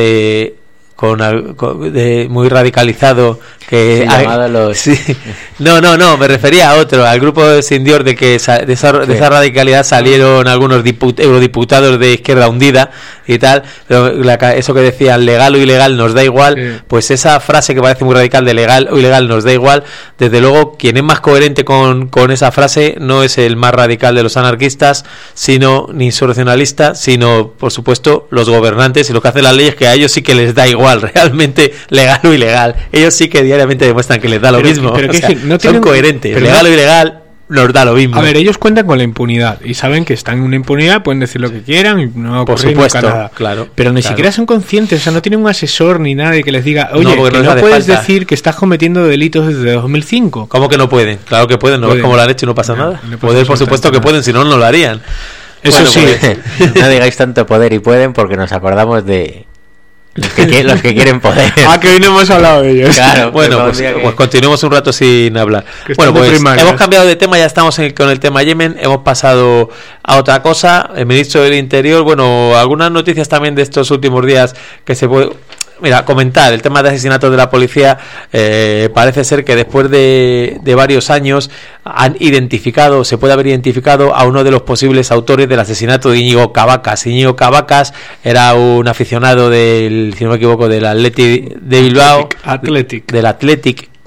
muy radicalizado, que no, me refería a otro, al grupo de Sindior, de que de esa radicalidad salieron algunos eurodiputados de Izquierda Hundida y tal, pero eso que decían legal o ilegal nos da igual, pues esa frase que parece muy radical de legal o ilegal nos da igual, desde luego quien es más coherente con esa frase no es el más radical de los anarquistas, ni insurreccionalistas, sino por supuesto los gobernantes y los que hacen las leyes, que a ellos sí que les da igual realmente legal o ilegal, ellos sí que diariamente demuestran que les da lo mismo, son coherentes, legal o ilegal nos da lo mismo. A ver, ellos cuentan con la impunidad y saben que están en una impunidad, pueden decir lo que quieran y no va a ocurrir nunca nada. Claro, pero ni siquiera son conscientes, no tienen un asesor ni nadie que les diga, oye, que no puedes decir que estás cometiendo delitos desde 2005. ¿Cómo que no pueden? Claro que pueden, no es como lo han hecho y no pasa nada. Poder, por supuesto que pueden, si no, no lo harían. Eso sí. Pues, no digáis tanto poder y pueden, porque nos acordamos de los que quieren poder. Que hoy no hemos hablado de ellos. Claro, bueno, pues continuemos un rato sin hablar. Bueno, pues hemos cambiado de tema, ya estamos con el tema Yemen, hemos pasado a otra cosa. El ministro del Interior, algunas noticias también de estos últimos días que se puede... Mira, comentar el tema de asesinatos de la policía. Parece ser que después de varios años se puede haber identificado a uno de los posibles autores del asesinato de Íñigo Cabacas. Íñigo Cabacas era un aficionado si no me equivoco, del Athletic de Bilbao, del Athletic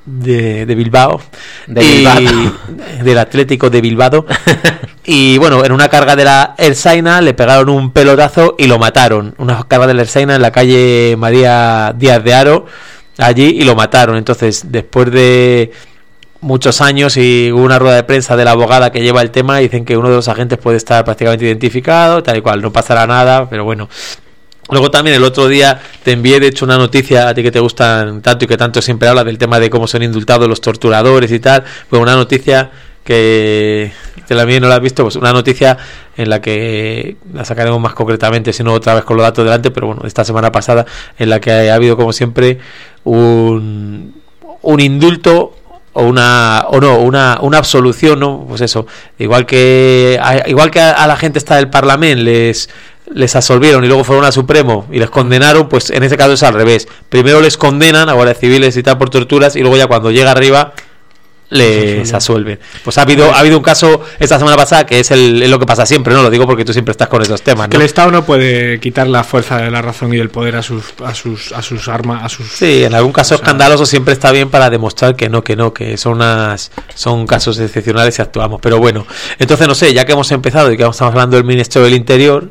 Bilbao. Del Atlético de Bilbao. Y bueno, en una carga de la Ertzaina le pegaron un pelotazo y lo mataron. Una carga de la Ertzaina en la calle María Díaz de Haro, allí, y lo mataron. Entonces, después de muchos años, y hubo una rueda de prensa de la abogada que lleva el tema, y dicen que uno de los agentes puede estar prácticamente identificado, tal y cual, no pasará nada, pero bueno. Luego también el otro día te envié, de hecho, una noticia a ti que te gustan tanto y que tanto siempre habla del tema de cómo son indultados los torturadores y tal. Pues una noticia que te la envié, no la has visto, pues una noticia en la que la sacaremos más concretamente, si no otra vez con los datos delante, pero bueno, esta semana pasada, en la que ha habido como siempre un indulto o una absolución, ¿no? Pues eso, igual que a la gente está del Parlamento les absolvieron y luego fueron a Supremo y les condenaron, pues en ese caso es al revés. Primero les condenan a guardias civiles y tal por torturas, y luego ya cuando llega arriba les absuelven. Pues ha habido un caso esta semana pasada que es lo que pasa siempre, no lo digo porque tú siempre estás con esos temas, ¿no? Que el Estado no puede quitar la fuerza de la razón y del poder a sus armas, Sí, en algún caso escandaloso siempre está bien para demostrar que son casos excepcionales y actuamos. Pero bueno, entonces no sé, ya que hemos empezado y que estamos hablando del Ministerio del Interior,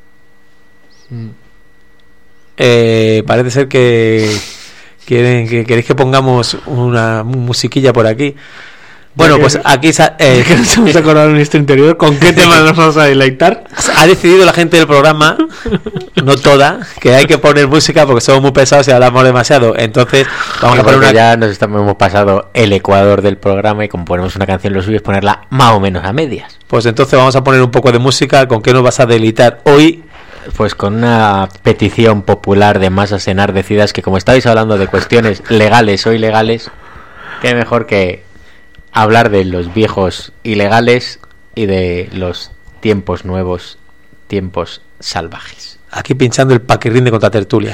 parece ser que queréis que pongamos una musiquilla por aquí. Bueno, pues aquí que nos hemos acordado del Ministro Interior. ¿Con qué tema nos vamos a deleitar? Ha decidido la gente del programa, no toda, que hay que poner música porque somos muy pesados y hablamos demasiado. Entonces vamos a poner una... Ya hemos pasado el ecuador del programa, y como ponemos una canción, lo suyo es ponerla más o menos a medias. Pues entonces vamos a poner un poco de música. ¿Con qué nos vas a deleitar hoy? Pues con una petición popular de masas enardecidas, que como estáis hablando de cuestiones legales o ilegales, qué mejor que hablar de los viejos ilegales y de los tiempos nuevos, tiempos salvajes. Aquí pinchando el paquirrín de Contratertulia.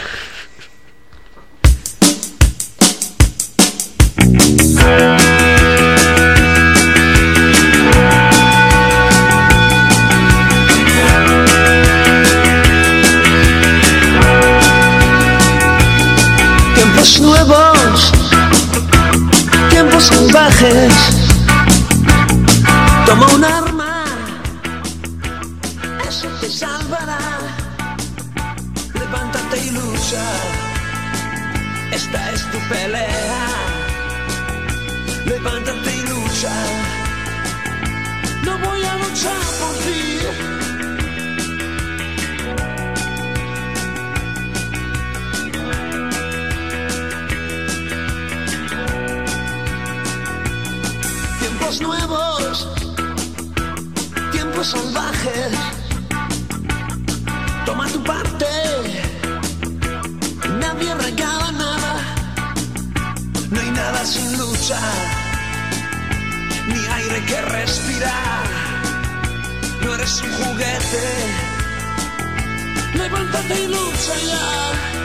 Tiempos nuevos, tiempos salvajes. Toma un arma, eso te salvará. Levántate y lucha, esta es tu pelea. Levántate y lucha, no voy a luchar por ti. Tiempos nuevos, tiempos salvajes. Toma tu parte, nadie regala nada. No hay nada sin lucha, ni aire que respirar. No eres un juguete, levántate y lucha ya.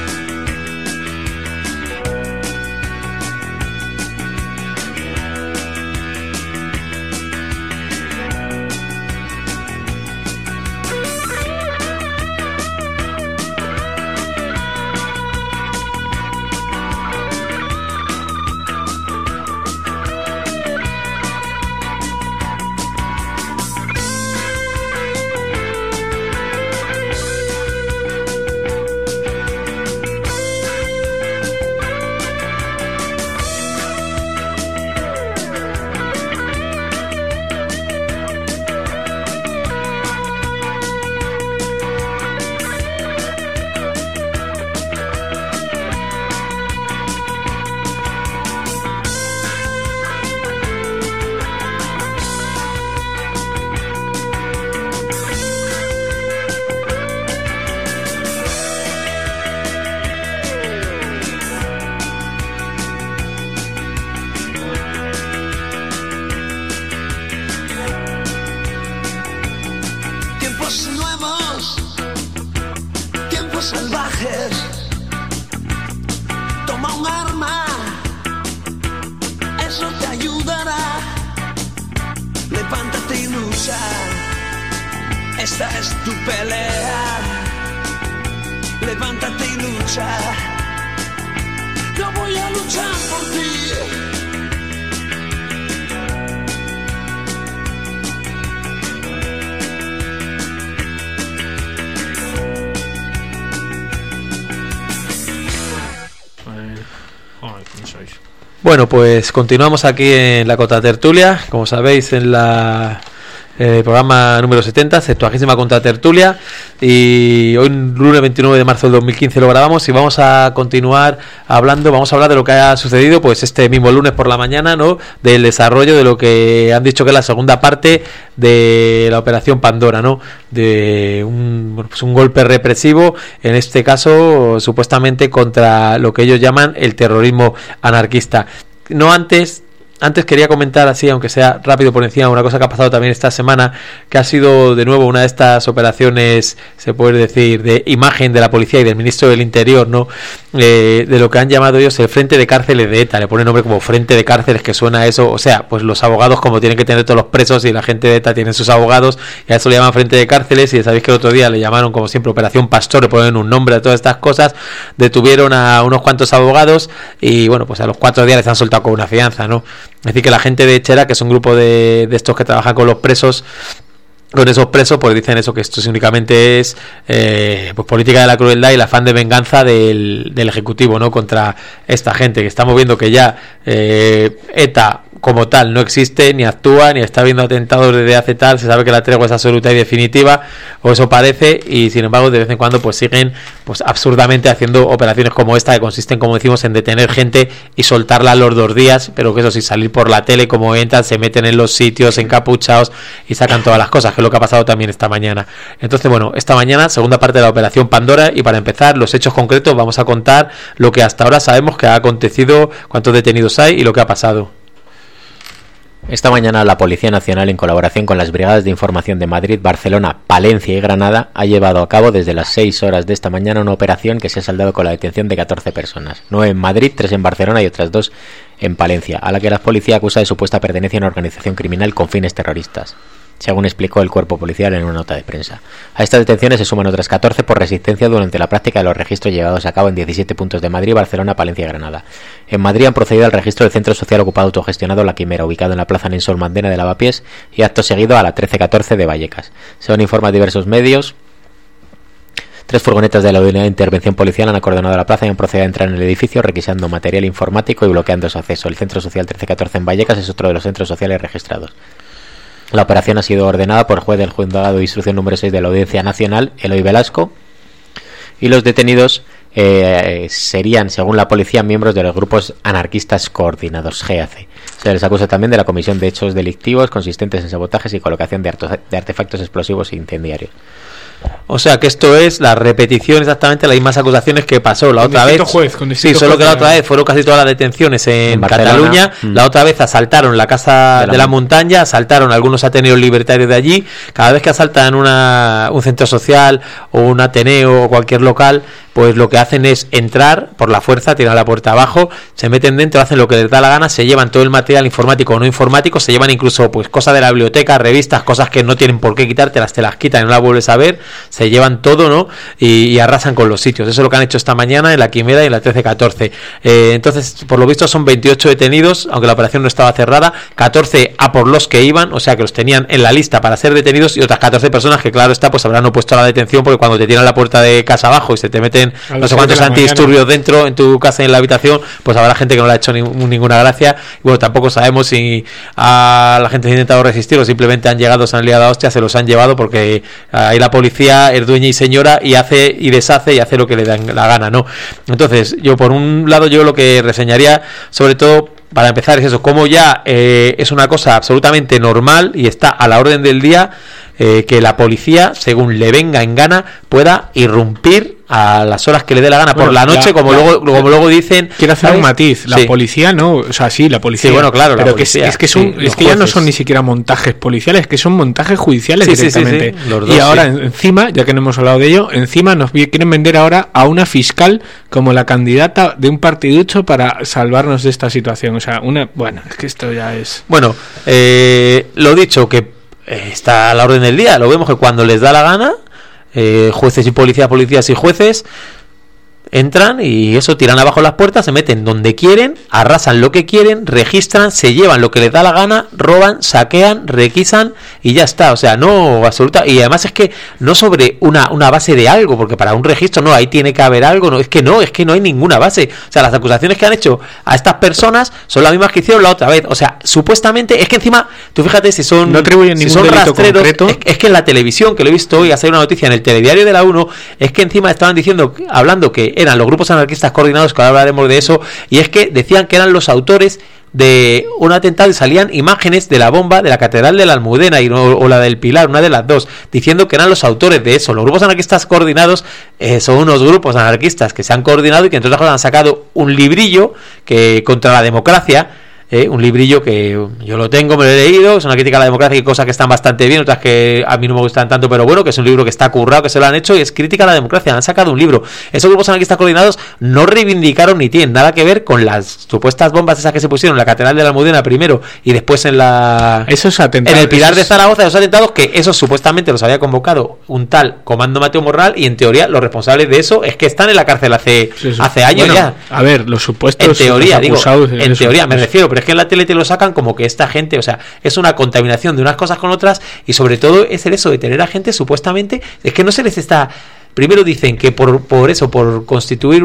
Salvajes, toma un arma, eso te ayudará. Levántate y lucha, esta es tu pelea. Levántate y lucha, yo voy a luchar por ti. Ay, ¿cómo sois? Bueno, pues continuamos aquí en la Contratertulia, como sabéis, en la programa número 70, 70ª Contratertulia, y hoy lunes 29 de marzo del 2015 lo grabamos y vamos a continuar hablando, vamos a hablar de lo que ha sucedido pues este mismo lunes por la mañana, ¿no? Del desarrollo de lo que han dicho que es la segunda parte de la operación Pandora, ¿no? De un golpe represivo, en este caso supuestamente contra lo que ellos llaman el terrorismo anarquista. No antes quería comentar así, aunque sea rápido por encima, una cosa que ha pasado también esta semana, que ha sido de nuevo una de estas operaciones, se puede decir, de imagen de la policía y del ministro del Interior, ¿no? De lo que han llamado ellos el Frente de Cárceles de ETA. Le pone nombre como Frente de Cárceles, que suena a eso, o sea, pues los abogados como tienen que tener todos los presos y la gente de ETA tiene sus abogados, y a eso le llaman Frente de Cárceles. Y sabéis que el otro día le llamaron, como siempre, Operación Pastor, le ponen un nombre a todas estas cosas. Detuvieron a unos cuantos abogados y bueno, pues a los 4 días les han soltado con una fianza, ¿no? Es decir, que la gente de Chera, que es un grupo de estos que trabajan con los presos, con esos presos, pues dicen eso, que esto únicamente es pues política de la crueldad y el afán de venganza del Ejecutivo, ¿no? Contra esta gente, que estamos viendo que ya ETA como tal no existe, ni actúa, ni está habiendo atentados desde hace tal, se sabe que la tregua es absoluta y definitiva, o eso parece, y sin embargo de vez en cuando pues siguen pues absurdamente haciendo operaciones como esta, que consisten, como decimos, en detener gente y soltarla a los 2 días, pero que eso sí, salir por la tele como entran, se meten en los sitios encapuchados y sacan todas las cosas, que es lo que ha pasado también esta mañana. Entonces, bueno, esta mañana, segunda parte de la operación Pandora, y para empezar, los hechos concretos, vamos a contar lo que hasta ahora sabemos que ha acontecido, cuántos detenidos hay y lo que ha pasado. Esta mañana la Policía Nacional, en colaboración con las Brigadas de Información de Madrid, Barcelona, Palencia y Granada, ha llevado a cabo desde las 6 horas de esta mañana una operación que se ha saldado con la detención de 14 personas, 9 en Madrid, 3 en Barcelona y otras 2 en Palencia, a la que la policía acusa de supuesta pertenencia a una organización criminal con fines terroristas, según explicó el cuerpo policial en una nota de prensa. A estas detenciones se suman otras 14 por resistencia durante la práctica de los registros llevados a cabo en 17 puntos de Madrid, Barcelona, Palencia y Granada. En Madrid han procedido al registro del Centro Social Ocupado Autogestionado La Quimera, ubicado en la Plaza Néstor Mandela de Lavapiés, y acto seguido a la 1314 de Vallecas. Según informan diversos medios, 3 furgonetas de la Unidad de Intervención Policial han acordonado la plaza y han procedido a entrar en el edificio requisando material informático y bloqueando su acceso. El Centro Social 1314 en Vallecas es otro de los centros sociales registrados. La operación ha sido ordenada por el juez del Juzgado de Instrucción número 6 de la Audiencia Nacional, Eloy Velasco, y los detenidos serían, según la policía, miembros de los grupos anarquistas coordinados, GAC. Se les acusa también de la comisión de hechos delictivos consistentes en sabotajes y colocación de artefactos explosivos e incendiarios. O sea que esto es la repetición exactamente de las mismas acusaciones que pasó la otra vez. Sí, solo que la otra vez fueron casi todas las detenciones en Cataluña. La otra vez asaltaron la Casa de la Montaña, asaltaron algunos ateneos libertarios de allí. Cada vez que asaltan un centro social o un ateneo o cualquier local, pues lo que hacen es entrar por la fuerza, tirar la puerta abajo, se meten dentro, hacen lo que les da la gana, se llevan todo el material informático o no informático, se llevan incluso pues cosas de la biblioteca, revistas, cosas que no tienen por qué quitártelas, te las quitan y no las vuelves a ver, se llevan todo, ¿no? Y arrasan con los sitios. Eso es lo que han hecho esta mañana en la Quimera y en la 1314. Entonces, por lo visto son 28 detenidos, aunque la operación no estaba cerrada, 14 a por los que iban, o sea que los tenían en la lista para ser detenidos, y otras 14 personas que, claro está, pues habrán opuesto a la detención, porque cuando te tiran la puerta de casa abajo y se te meten no sé cuántos antidisturbios dentro en tu casa y en la habitación, pues habrá gente que no le ha hecho ninguna gracia. Y bueno, tampoco sabemos si a la gente se ha intentado resistir o simplemente han llegado, se han liado a hostias, se los han llevado, porque ahí la policía es dueña y señora y hace y deshace y hace lo que le da la gana, ¿no? Entonces, yo por un lado, yo lo que reseñaría sobre todo para empezar es eso, como ya es una cosa absolutamente normal y está a la orden del día, que la policía, según le venga en gana, pueda irrumpir a las horas que le dé la gana, por la noche, como luego dicen. Quiero hacer un matiz, la policía no, o sea, sí, la policía. Sí, bueno, claro, pero que es que ya no son ni siquiera montajes policiales, que son montajes judiciales directamente. Sí. Los dos, y ahora encima, ya que no hemos hablado de ello, encima nos quieren vender ahora a una fiscal como la candidata de un partiducho para salvarnos de esta situación. O sea, bueno, es que esto ya es. Bueno, lo dicho, que está a la orden del día, lo vemos que cuando les da la gana, jueces y policías y jueces Entran y eso, tiran abajo las puertas, se meten donde quieren, arrasan lo que quieren, registran, se llevan lo que les da la gana, roban, saquean, requisan y ya está. O sea, no absoluta. Y además es que no sobre una base de algo, porque para un registro no, ahí tiene que haber algo. No, es que no hay ninguna base. O sea, las acusaciones que han hecho a estas personas son las mismas que hicieron la otra vez. O sea, supuestamente, es que encima, tú fíjate si son, no atribuyen si ningún son delito rastreros. concreto. Es que en la televisión, que lo he visto hoy, ha salido una noticia en el telediario de la 1, es que encima estaban diciendo, hablando que eran los grupos anarquistas coordinados, que ahora hablaremos de eso, y es que decían que eran los autores de un atentado y salían imágenes de la bomba de la Catedral de la Almudena o la del Pilar, una de las dos, diciendo que eran los autores de eso. Los grupos anarquistas coordinados son unos grupos anarquistas que se han coordinado y que entre otras cosas han sacado un librillo que contra la democracia. Un librillo que yo lo tengo, me lo he leído, es una crítica a la democracia y cosas que están bastante bien, otras que a mí no me gustan tanto, pero bueno, que es un libro que está currado, que se lo han hecho y es crítica a la democracia. Han sacado un libro. Esos grupos anarquistas coordinados no reivindicaron ni tienen nada que ver con las supuestas bombas esas que se pusieron en la Catedral de la Almudena primero y después en esos atentados, en el Pilar de Zaragoza, esos atentados, que esos supuestamente los había convocado un tal Comando Mateo Morral, y en teoría los responsables de eso es que están en la cárcel hace años. Bueno, ya. A ver, los supuestos, en teoría, los acusados, en teoría me refiero, pero es que en la tele te lo sacan como que esta gente, o sea, es una contaminación de unas cosas con otras, y sobre todo es el eso de tener a gente supuestamente, es que no se les está, primero dicen que por constituir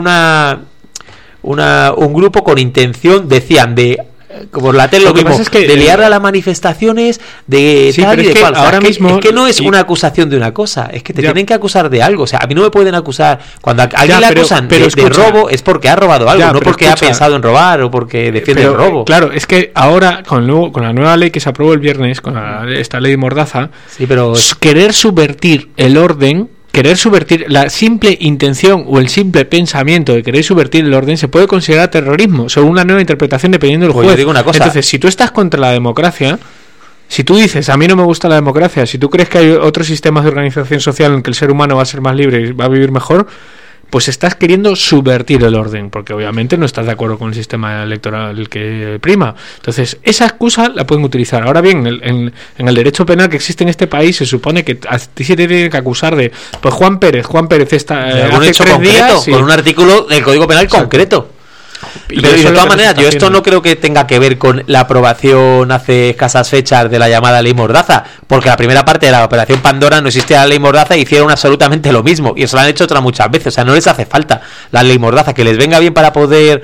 un grupo con intención, decían de, por la tele lo mismo, es que de liar a las manifestaciones de sí, tal y de es que cual. ahora mismo es que no es una acusación de una cosa, es que te tienen que acusar de algo. O sea, a mí no me pueden acusar cuando a alguien le acusan de robo, es porque ha robado algo, no porque ha pensado en robar o porque defiende el robo. Claro, es que ahora con la nueva ley que se aprobó el viernes, con esta ley Mordaza, sí, pero querer subvertir el orden, querer subvertir la simple intención o el simple pensamiento de querer subvertir el orden se puede considerar terrorismo, según una nueva interpretación dependiendo del juez. Yo digo una cosa. Entonces, si tú estás contra la democracia, si tú dices, a mí no me gusta la democracia, si tú crees que hay otros sistemas de organización social en que el ser humano va a ser más libre y va a vivir mejor, pues estás queriendo subvertir el orden, porque obviamente no estás de acuerdo con el sistema electoral que prima. Entonces, esa excusa la pueden utilizar. Ahora bien, en el derecho penal que existe en este país, se supone que a ti se te tiene que acusar de, pues Juan Pérez está hace hecho 3 días, con un artículo del Código Penal concreto. Y de todas maneras, yo esto no creo que tenga que ver con la aprobación hace escasas fechas de la llamada Ley Mordaza, porque la primera parte de la Operación Pandora no existía la Ley Mordaza y hicieron absolutamente lo mismo, y eso lo han hecho otras muchas veces. O sea, no les hace falta la Ley Mordaza, que les venga bien para poder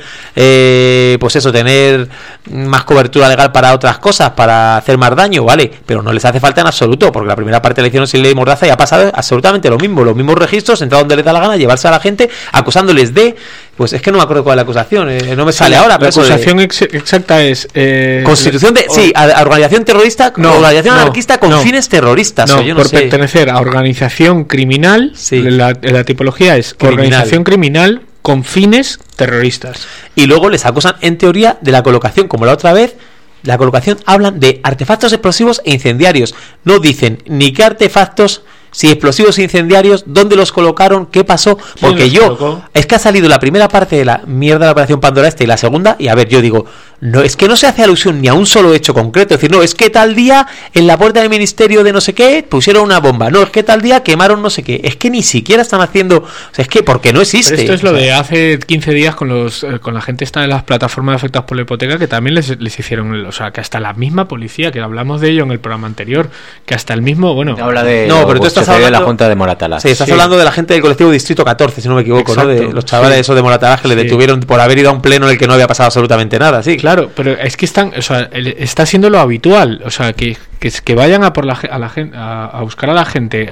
pues eso, tener más cobertura legal para otras cosas, para hacer más daño, vale, pero no les hace falta en absoluto, porque la primera parte la hicieron sin Ley Mordaza y ha pasado absolutamente lo mismo, los mismos registros, entrar donde les da la gana, llevarse a la gente acusándoles de, pues es que no me acuerdo cuál es la acusación, no me sale ahora, pero la acusación exacta es constitución de a organización terrorista, organización anarquista con fines terroristas, yo por pertenecer a organización criminal, la tipología es organización criminal con fines terroristas, y luego les acusan en teoría de la colocación, como la otra vez. La colocación hablan de artefactos explosivos e incendiarios, no dicen ni qué artefactos, si explosivos e incendiarios, dónde los colocaron, qué pasó, porque es que ha salido la primera parte de la mierda de la Operación Pandora y la segunda, y a ver, yo digo, no, es que no se hace alusión ni a un solo hecho concreto, es decir, no, es que tal día en la puerta del ministerio de no sé qué pusieron una bomba, no, es que tal día quemaron no sé qué, es que ni siquiera están haciendo, o sea, es que porque no existe. Pero esto es lo de hace 15 días con la gente esta de las plataformas de afectados por la hipoteca, que también les hicieron, o sea, que hasta la misma policía, que hablamos de ello en el programa anterior, que hasta el mismo, bueno, habla de pero tú estás hablando de la Junta de Moratalaz. Sí, estás hablando de la gente del colectivo Distrito 14, si no me equivoco. Exacto, ¿no? De los chavales esos de Moratalaz que le detuvieron por haber ido a un pleno en el que no había pasado absolutamente nada, sí. Claro, pero es que está siendo lo habitual, o sea, que vayan a buscar a la gente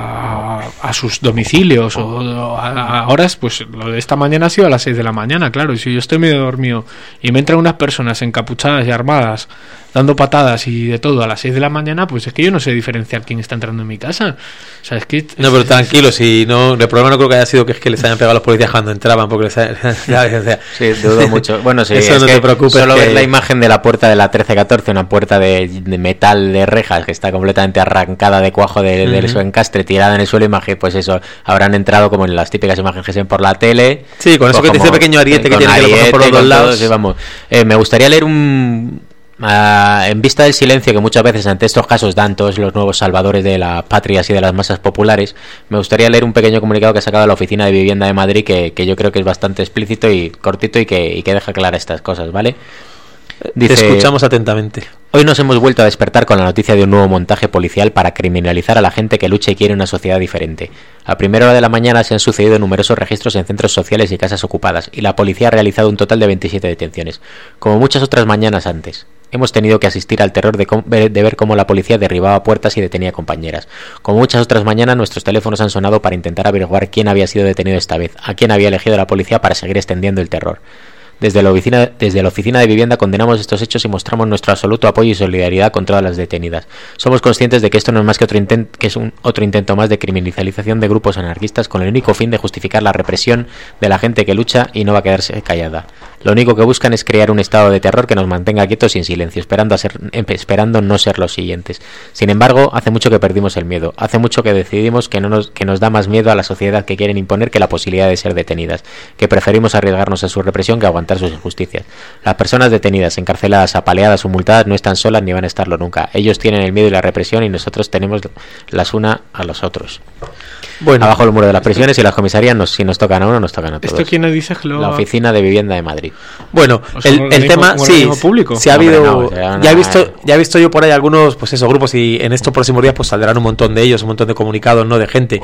a sus domicilios o a horas, pues lo de esta mañana ha sido a las 6 de la mañana, claro, y si yo estoy medio dormido y me entran unas personas encapuchadas y armadas dando patadas y de todo a las 6 de la mañana, pues es que yo no sé diferenciar quién está entrando en mi casa. O sea, es que no, pero tranquilo, si no, el problema no creo que haya sido que es que les hayan pegado a los policías cuando entraban, porque sí, dudo mucho. Bueno, sí, eso no te preocupes. Solo ves la imagen de la puerta de la 13-14, una puerta de metal de rejas que está completamente arrancada de cuajo de su encastre, tirada en el suelo, imagen, pues eso, habrán entrado como en las típicas imágenes que se ven por la tele. Sí, con eso que te dice pequeño ariete que tiene que lo coger por los dos lados. Sí, vamos. Me gustaría leer En vista del silencio que muchas veces ante estos casos dan todos los nuevos salvadores de las patrias y de las masas populares, me gustaría leer un pequeño comunicado que ha sacado la Oficina de Vivienda de Madrid, que yo creo que es bastante explícito y cortito y que deja claras estas cosas, ¿vale? Dice, te escuchamos atentamente. Hoy nos hemos vuelto a despertar con la noticia de un nuevo montaje policial para criminalizar a la gente que lucha y quiere una sociedad diferente. A primera hora de la mañana se han sucedido numerosos registros en centros sociales y casas ocupadas, y la policía ha realizado un total de 27 detenciones, como muchas otras mañanas antes. Hemos tenido que asistir al terror de ver cómo la policía derribaba puertas y detenía compañeras. Como muchas otras mañanas, nuestros teléfonos han sonado para intentar averiguar quién había sido detenido esta vez, a quién había elegido la policía para seguir extendiendo el terror. Desde la oficina de vivienda condenamos estos hechos y mostramos nuestro absoluto apoyo y solidaridad con todas las detenidas. Somos conscientes de que esto no es más que otro intento más de criminalización de grupos anarquistas con el único fin de justificar la represión de la gente que lucha y no va a quedarse callada. Lo único que buscan es crear un estado de terror que nos mantenga quietos y en silencio, esperando no ser los siguientes. Sin embargo, hace mucho que perdimos el miedo. Hace mucho que decidimos que nos da más miedo a la sociedad que quieren imponer que la posibilidad de ser detenidas, que preferimos arriesgarnos a su represión que aguantar sus injusticias. Las personas detenidas, encarceladas, apaleadas o multadas no están solas ni van a estarlo nunca. Ellos tienen el miedo y la represión y nosotros tenemos las una a los otros. Bueno, abajo el muro de las prisiones y las comisarías, si nos tocan a uno, nos tocan a todos. ¿Esto quién nos dice? La Oficina de Vivienda de Madrid. Bueno, el tema, sí, sí ha habido, ya he visto yo por ahí algunos, pues esos grupos, y en estos próximos días pues saldrán un montón de ellos, un montón de comunicados, ¿no?, de gente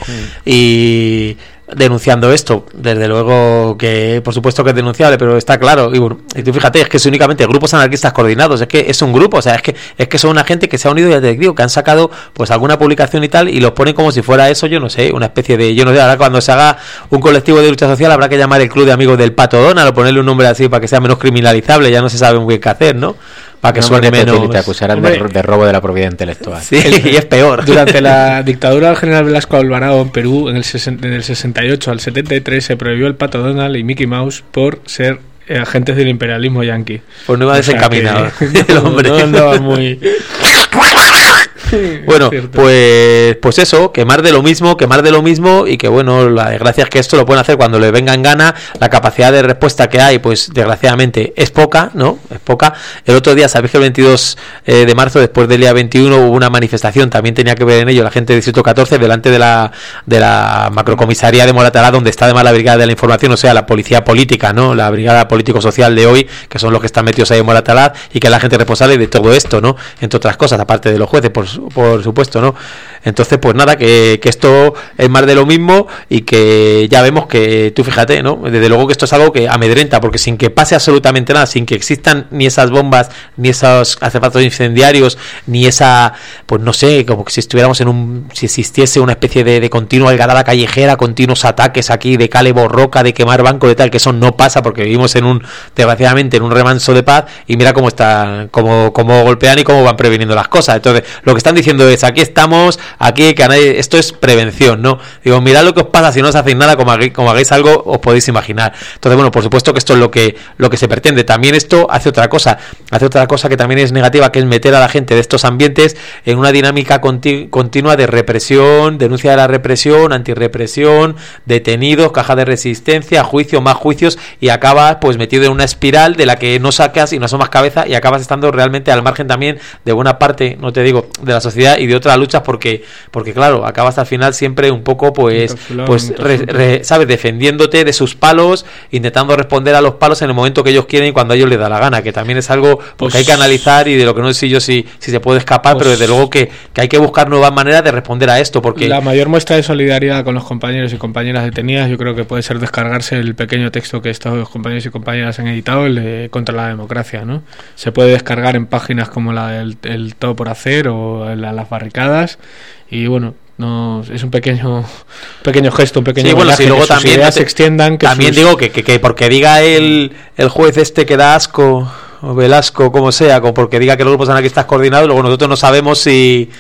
y denunciando esto. Desde luego que por supuesto que es denunciable, pero está claro, y tú fíjate, es que es únicamente grupos anarquistas coordinados, es que es un grupo, o sea, es que son una gente que se ha unido, ya te digo, que han sacado pues alguna publicación y tal, y los ponen como si fuera eso, yo no sé, una especie de, yo no sé, ahora cuando se haga un colectivo de lucha social habrá que llamar el Club de Amigos del Pato Donald o ponerle un nombre así para que sea menos criminalizable, ya no se sabe muy bien qué hacer, ¿no? Para que suene menos. Te acusarán de robo de la propiedad intelectual. Sí, y es peor. Durante la dictadura del general Velasco Alvarado en Perú, en el 68 al 73, se prohibió el Pato Donald y Mickey Mouse por ser agentes del imperialismo yanqui. Pues no iba desencaminado. El hombre no andaba muy... Bueno, pues eso, que más de lo mismo, y que bueno, la desgracia es que esto lo pueden hacer cuando les venga en gana. La capacidad de respuesta que hay, pues desgraciadamente es poca, ¿no? Es poca. El otro día, sabéis que el 22 de marzo, después del día 21, hubo una manifestación, también tenía que ver en ello la gente del Distrito 14, delante de la macrocomisaría de Moratalá, donde está además la Brigada de la Información, o sea, la policía política, ¿no? La Brigada Político-Social de hoy, que son los que están metidos ahí en Moratalá, y que es la gente responsable de todo esto, ¿no? Entre otras cosas, aparte de los jueces, por supuesto, ¿no? Entonces, pues nada, que esto es más de lo mismo, y que ya vemos que, tú fíjate, ¿no? Desde luego que esto es algo que amedrenta, porque sin que pase absolutamente nada, sin que existan ni esas bombas, ni esos artefactos incendiarios, ni esa, pues no sé, como que si estuviéramos si existiese una especie de continua algarada callejera, continuos ataques aquí de cale borroca, de quemar banco, de tal, que eso no pasa porque vivimos desgraciadamente en un remanso de paz, y mira cómo está, cómo golpean y cómo van previniendo las cosas. Entonces, lo que están diciendo es, aquí estamos, aquí que nadie, esto es prevención, ¿no? Digo, mirad lo que os pasa si no os hacéis nada, como hagáis algo, os podéis imaginar. Entonces, bueno, por supuesto que esto es lo que se pretende. También esto hace otra cosa que también es negativa, que es meter a la gente de estos ambientes en una dinámica continua de represión, denuncia de la represión, antirrepresión, detenidos, caja de resistencia, juicio, más juicios, y acabas pues metido en una espiral de la que no sacas y no asomas cabeza, y acabas estando realmente al margen también de buena parte, no te digo de la sociedad y de otras luchas, porque claro, acabas al final siempre un poco sabes, defendiéndote de sus palos, intentando responder a los palos en el momento que ellos quieren y cuando a ellos les da la gana, que también es algo pues, que hay que analizar, y de lo que no sé yo si se puede escapar, pero desde luego que hay que buscar nuevas maneras de responder a esto, porque la mayor muestra de solidaridad con los compañeros y compañeras detenidas, yo creo que puede ser descargarse el pequeño texto que estos compañeros y compañeras han editado, el de Contra la Democracia, ¿no? Se puede descargar en páginas como el Todo por Hacer o las barricadas, y bueno, no, es un pequeño gesto, un pequeño homenaje, luego que sus también ideas se extiendan, que también digo que porque diga el juez este que da asco, o Velasco, como sea, porque diga que los grupos anarquistas coordinados, luego nosotros no sabemos si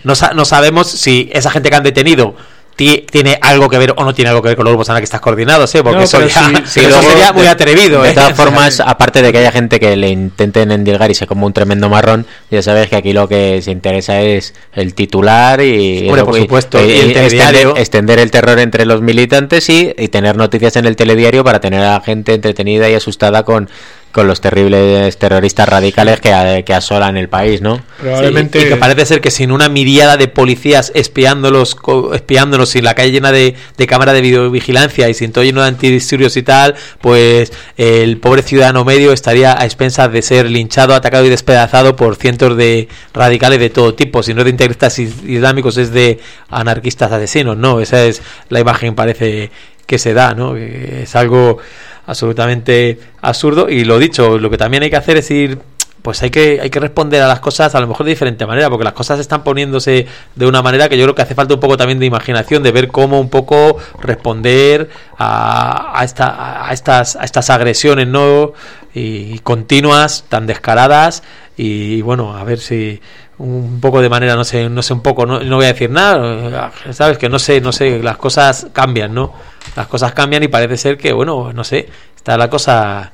esa gente que han detenido tiene algo que ver o no tiene algo que ver con los grupos anarquistas coordinados, porque no, eso ya eso sería muy atrevido. De todas formas, aparte de que haya gente que le intenten endilgar y se come un tremendo marrón, ya sabes que aquí lo que se interesa es el titular y por supuesto, y el telediario, extender el terror entre los militantes y tener noticias en el telediario para tener a la gente entretenida y asustada con con los terribles terroristas radicales que asolan el país, ¿no? Probablemente. Sí, y que parece ser que sin una miriada de policías espiándolos, sin la calle llena de cámara de videovigilancia y sin todo lleno de antidisturbios y tal, pues el pobre ciudadano medio estaría a expensas de ser linchado, atacado y despedazado por cientos de radicales de todo tipo. Si no es de integristas islámicos, es de anarquistas asesinos, ¿no? Esa es la imagen, parece, que se da, ¿no? Que es algo absolutamente absurdo. Y lo dicho, lo que también hay que hacer es ir, pues hay que responder a las cosas a lo mejor de diferente manera, porque las cosas están poniéndose de una manera que yo creo que hace falta un poco también de imaginación, de ver cómo un poco responder a estas agresiones, ¿no? Y continuas, tan descaradas, y bueno, a ver si un poco de manera, no sé un poco, no voy a decir nada, sabes, que no sé, las cosas cambian, ¿no? Las cosas cambian y parece ser que, bueno, no sé, está la cosa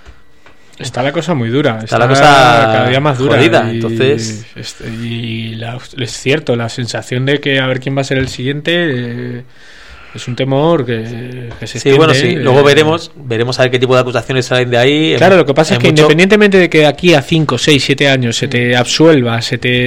muy dura, está la cosa cada día más dura, jodida, entonces es cierto, la sensación de que a ver quién va a ser el siguiente es un temor que se extiende. Sí, bueno, sí, luego veremos a ver qué tipo de acusaciones salen de ahí. Claro, lo que pasa es que independientemente de que de aquí a 5, 6, 7 años se te absuelva,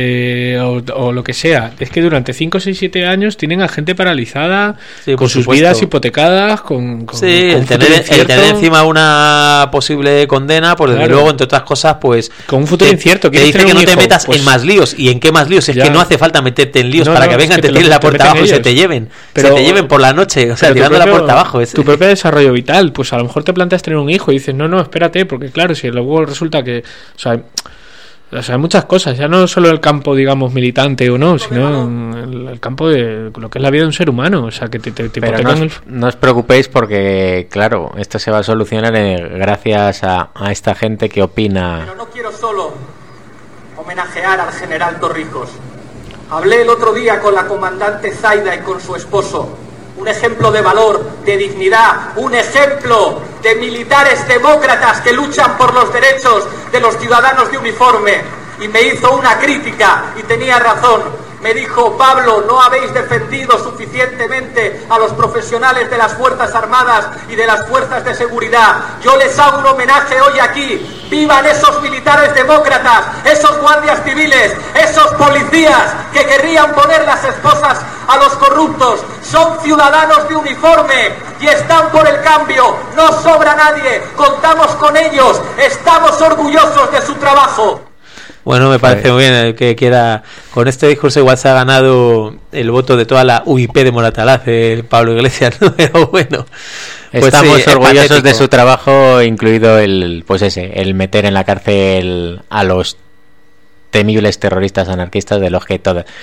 o lo que sea, es que durante 5, 6, 7 años tienen a gente paralizada, sí, con sus vidas hipotecadas, con el tener encima una posible condena, pues desde luego, entre otras cosas, pues con un futuro incierto, que dice que no te metas en más líos. ¿Y en qué más líos? Es que no hace falta meterte en líos para que vengan, te tiren la puerta abajo y se te lleven por la noche, o sea, tirando la puerta abajo. Tu propio desarrollo vital, pues a lo mejor te planteas tener un hijo y dices, no, espérate, porque claro, si luego resulta que, o sea, hay muchas cosas, ya no solo el campo, digamos, militante o no, sino el campo de lo que es la vida de un ser humano, o sea, que te pero no os preocupéis, porque claro, esto se va a solucionar gracias a esta gente que opina. Pero no quiero solo homenajear al general Torrijos. Hablé el otro día con la comandante Zaida y con su esposo. Un ejemplo de valor, de dignidad, un ejemplo de militares demócratas que luchan por los derechos de los ciudadanos de uniforme. Y me hizo una crítica y tenía razón. Me dijo, Pablo, no habéis defendido suficientemente a los profesionales de las Fuerzas Armadas y de las Fuerzas de Seguridad. Yo les hago un homenaje hoy aquí. ¡Vivan esos militares demócratas, esos guardias civiles, esos policías que querrían poner las esposas a los corruptos! Son ciudadanos de uniforme y están por el cambio. No sobra nadie, contamos con ellos, estamos orgullosos de su trabajo. Bueno, me parece muy bien el que quiera. Con este discurso igual se ha ganado el voto de toda la UIP de Moratalaz, Pablo Iglesias, ¿no? Pero bueno, pues estamos orgullosos de su trabajo, incluido el meter en la cárcel a los temibles terroristas anarquistas, de los que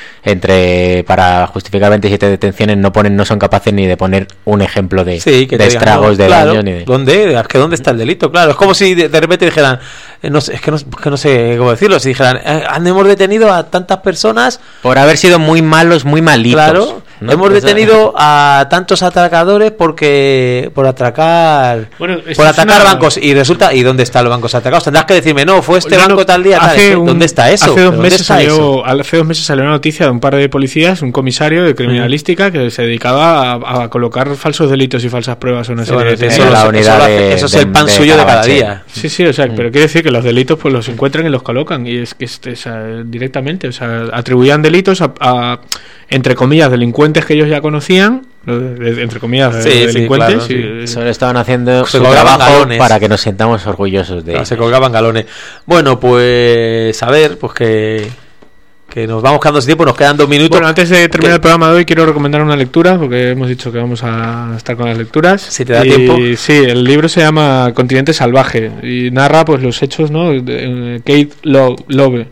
para justificar 27 detenciones no son capaces ni de poner un ejemplo de estragos, de daño, ni de... ¿Dónde está el delito? Claro, es como si de repente dijeran, no sé cómo decirlo, si dijeran, hemos detenido a tantas personas por haber sido muy malos, muy malitos. Claro, ¿no? Hemos detenido a tantos atracadores por atracar bancos, y resulta, ¿y dónde están los bancos atracados? Tendrás que decirme, no, fue este banco tal día, ¿dónde está eso? Hace 2 meses salió una noticia de un par de policías, un comisario de criminalística que se dedicaba a colocar falsos delitos y falsas pruebas en una serie de eso es el pan suyo de cada día. Sí, o sea, pero quiere decir que los delitos pues los encuentran y los colocan, y es que directamente, o sea, atribuían delitos a entre comillas delincuentes que ellos ya conocían, entre comillas delincuentes, sí, claro, solo estaban haciendo su trabajo para que nos sintamos orgullosos de ellos. Se colgaban galones. Bueno, pues a ver, pues que nos vamos quedando sin tiempo, nos quedan 2 minutos. Bueno, antes de terminar el programa de hoy quiero recomendar una lectura, porque hemos dicho que vamos a estar con las lecturas. Si te da tiempo. Sí, el libro se llama Continente Salvaje y narra pues los hechos, ¿no? De Kate Love,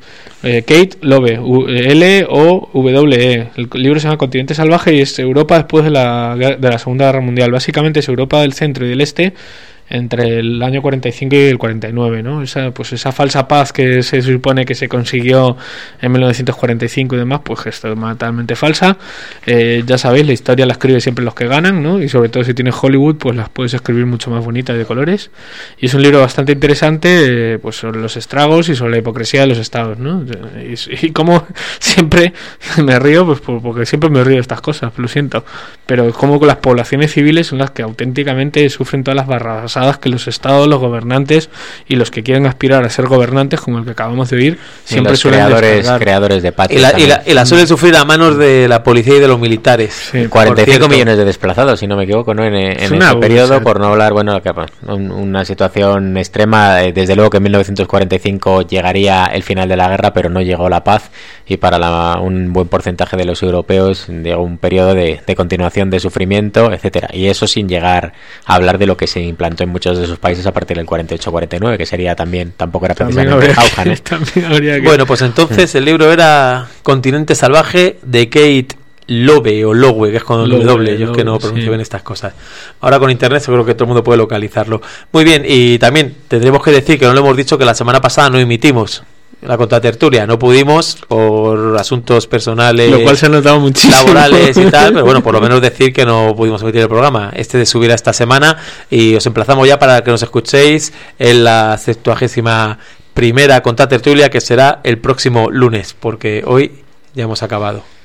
L-O-W-E. El libro se llama Continente Salvaje y es Europa después de la Segunda Guerra Mundial. Básicamente es Europa del centro y del este entre el año 45 y el 49, ¿no? Esa falsa paz que se supone que se consiguió en 1945 y demás, pues es totalmente falsa. Ya sabéis, la historia la escribe siempre los que ganan, ¿no? Y sobre todo si tienes Hollywood, pues las puedes escribir mucho más bonitas y de colores. Y es un libro bastante interesante, pues sobre los estragos y sobre la hipocresía de los estados, ¿no? Y como siempre me río, pues porque siempre me río de estas cosas, lo siento, pero como con las poblaciones civiles son las que auténticamente sufren todas las barradas pasadas que los estados, los gobernantes y los que quieren aspirar a ser gobernantes, como el que acabamos de oír, siempre suelen creadores de patria. Y la suelen sufrir a manos de la policía y de los militares. Sí, 45 millones de desplazados, si no me equivoco, ¿no? En ese periodo, por no hablar, una situación extrema. Desde luego que en 1945 llegaría el final de la guerra, pero no llegó la paz, y para un buen porcentaje de los europeos llegó un periodo de continuación de sufrimiento, etcétera. Y eso sin llegar a hablar de lo que se implantó en muchos de esos países a partir del 48-49, que sería tampoco era precisamente jauja, ¿no? Bueno, pues entonces el libro era Continente Salvaje, de Kate Lowe o Lowe, que es con W, yo es que no pronuncio bien estas cosas. Ahora con internet seguro que todo el mundo puede localizarlo. Muy bien, y también tendremos que decir que no lo hemos dicho, que la semana pasada no emitimos la contratertulia, no pudimos por asuntos personales, lo cual se ha notado muchísimo, laborales y tal, pero bueno, por lo menos decir que no pudimos emitir el programa de subirá esta semana, y os emplazamos ya para que nos escuchéis en la 71ª contratertulia, que será el próximo lunes, porque hoy ya hemos acabado.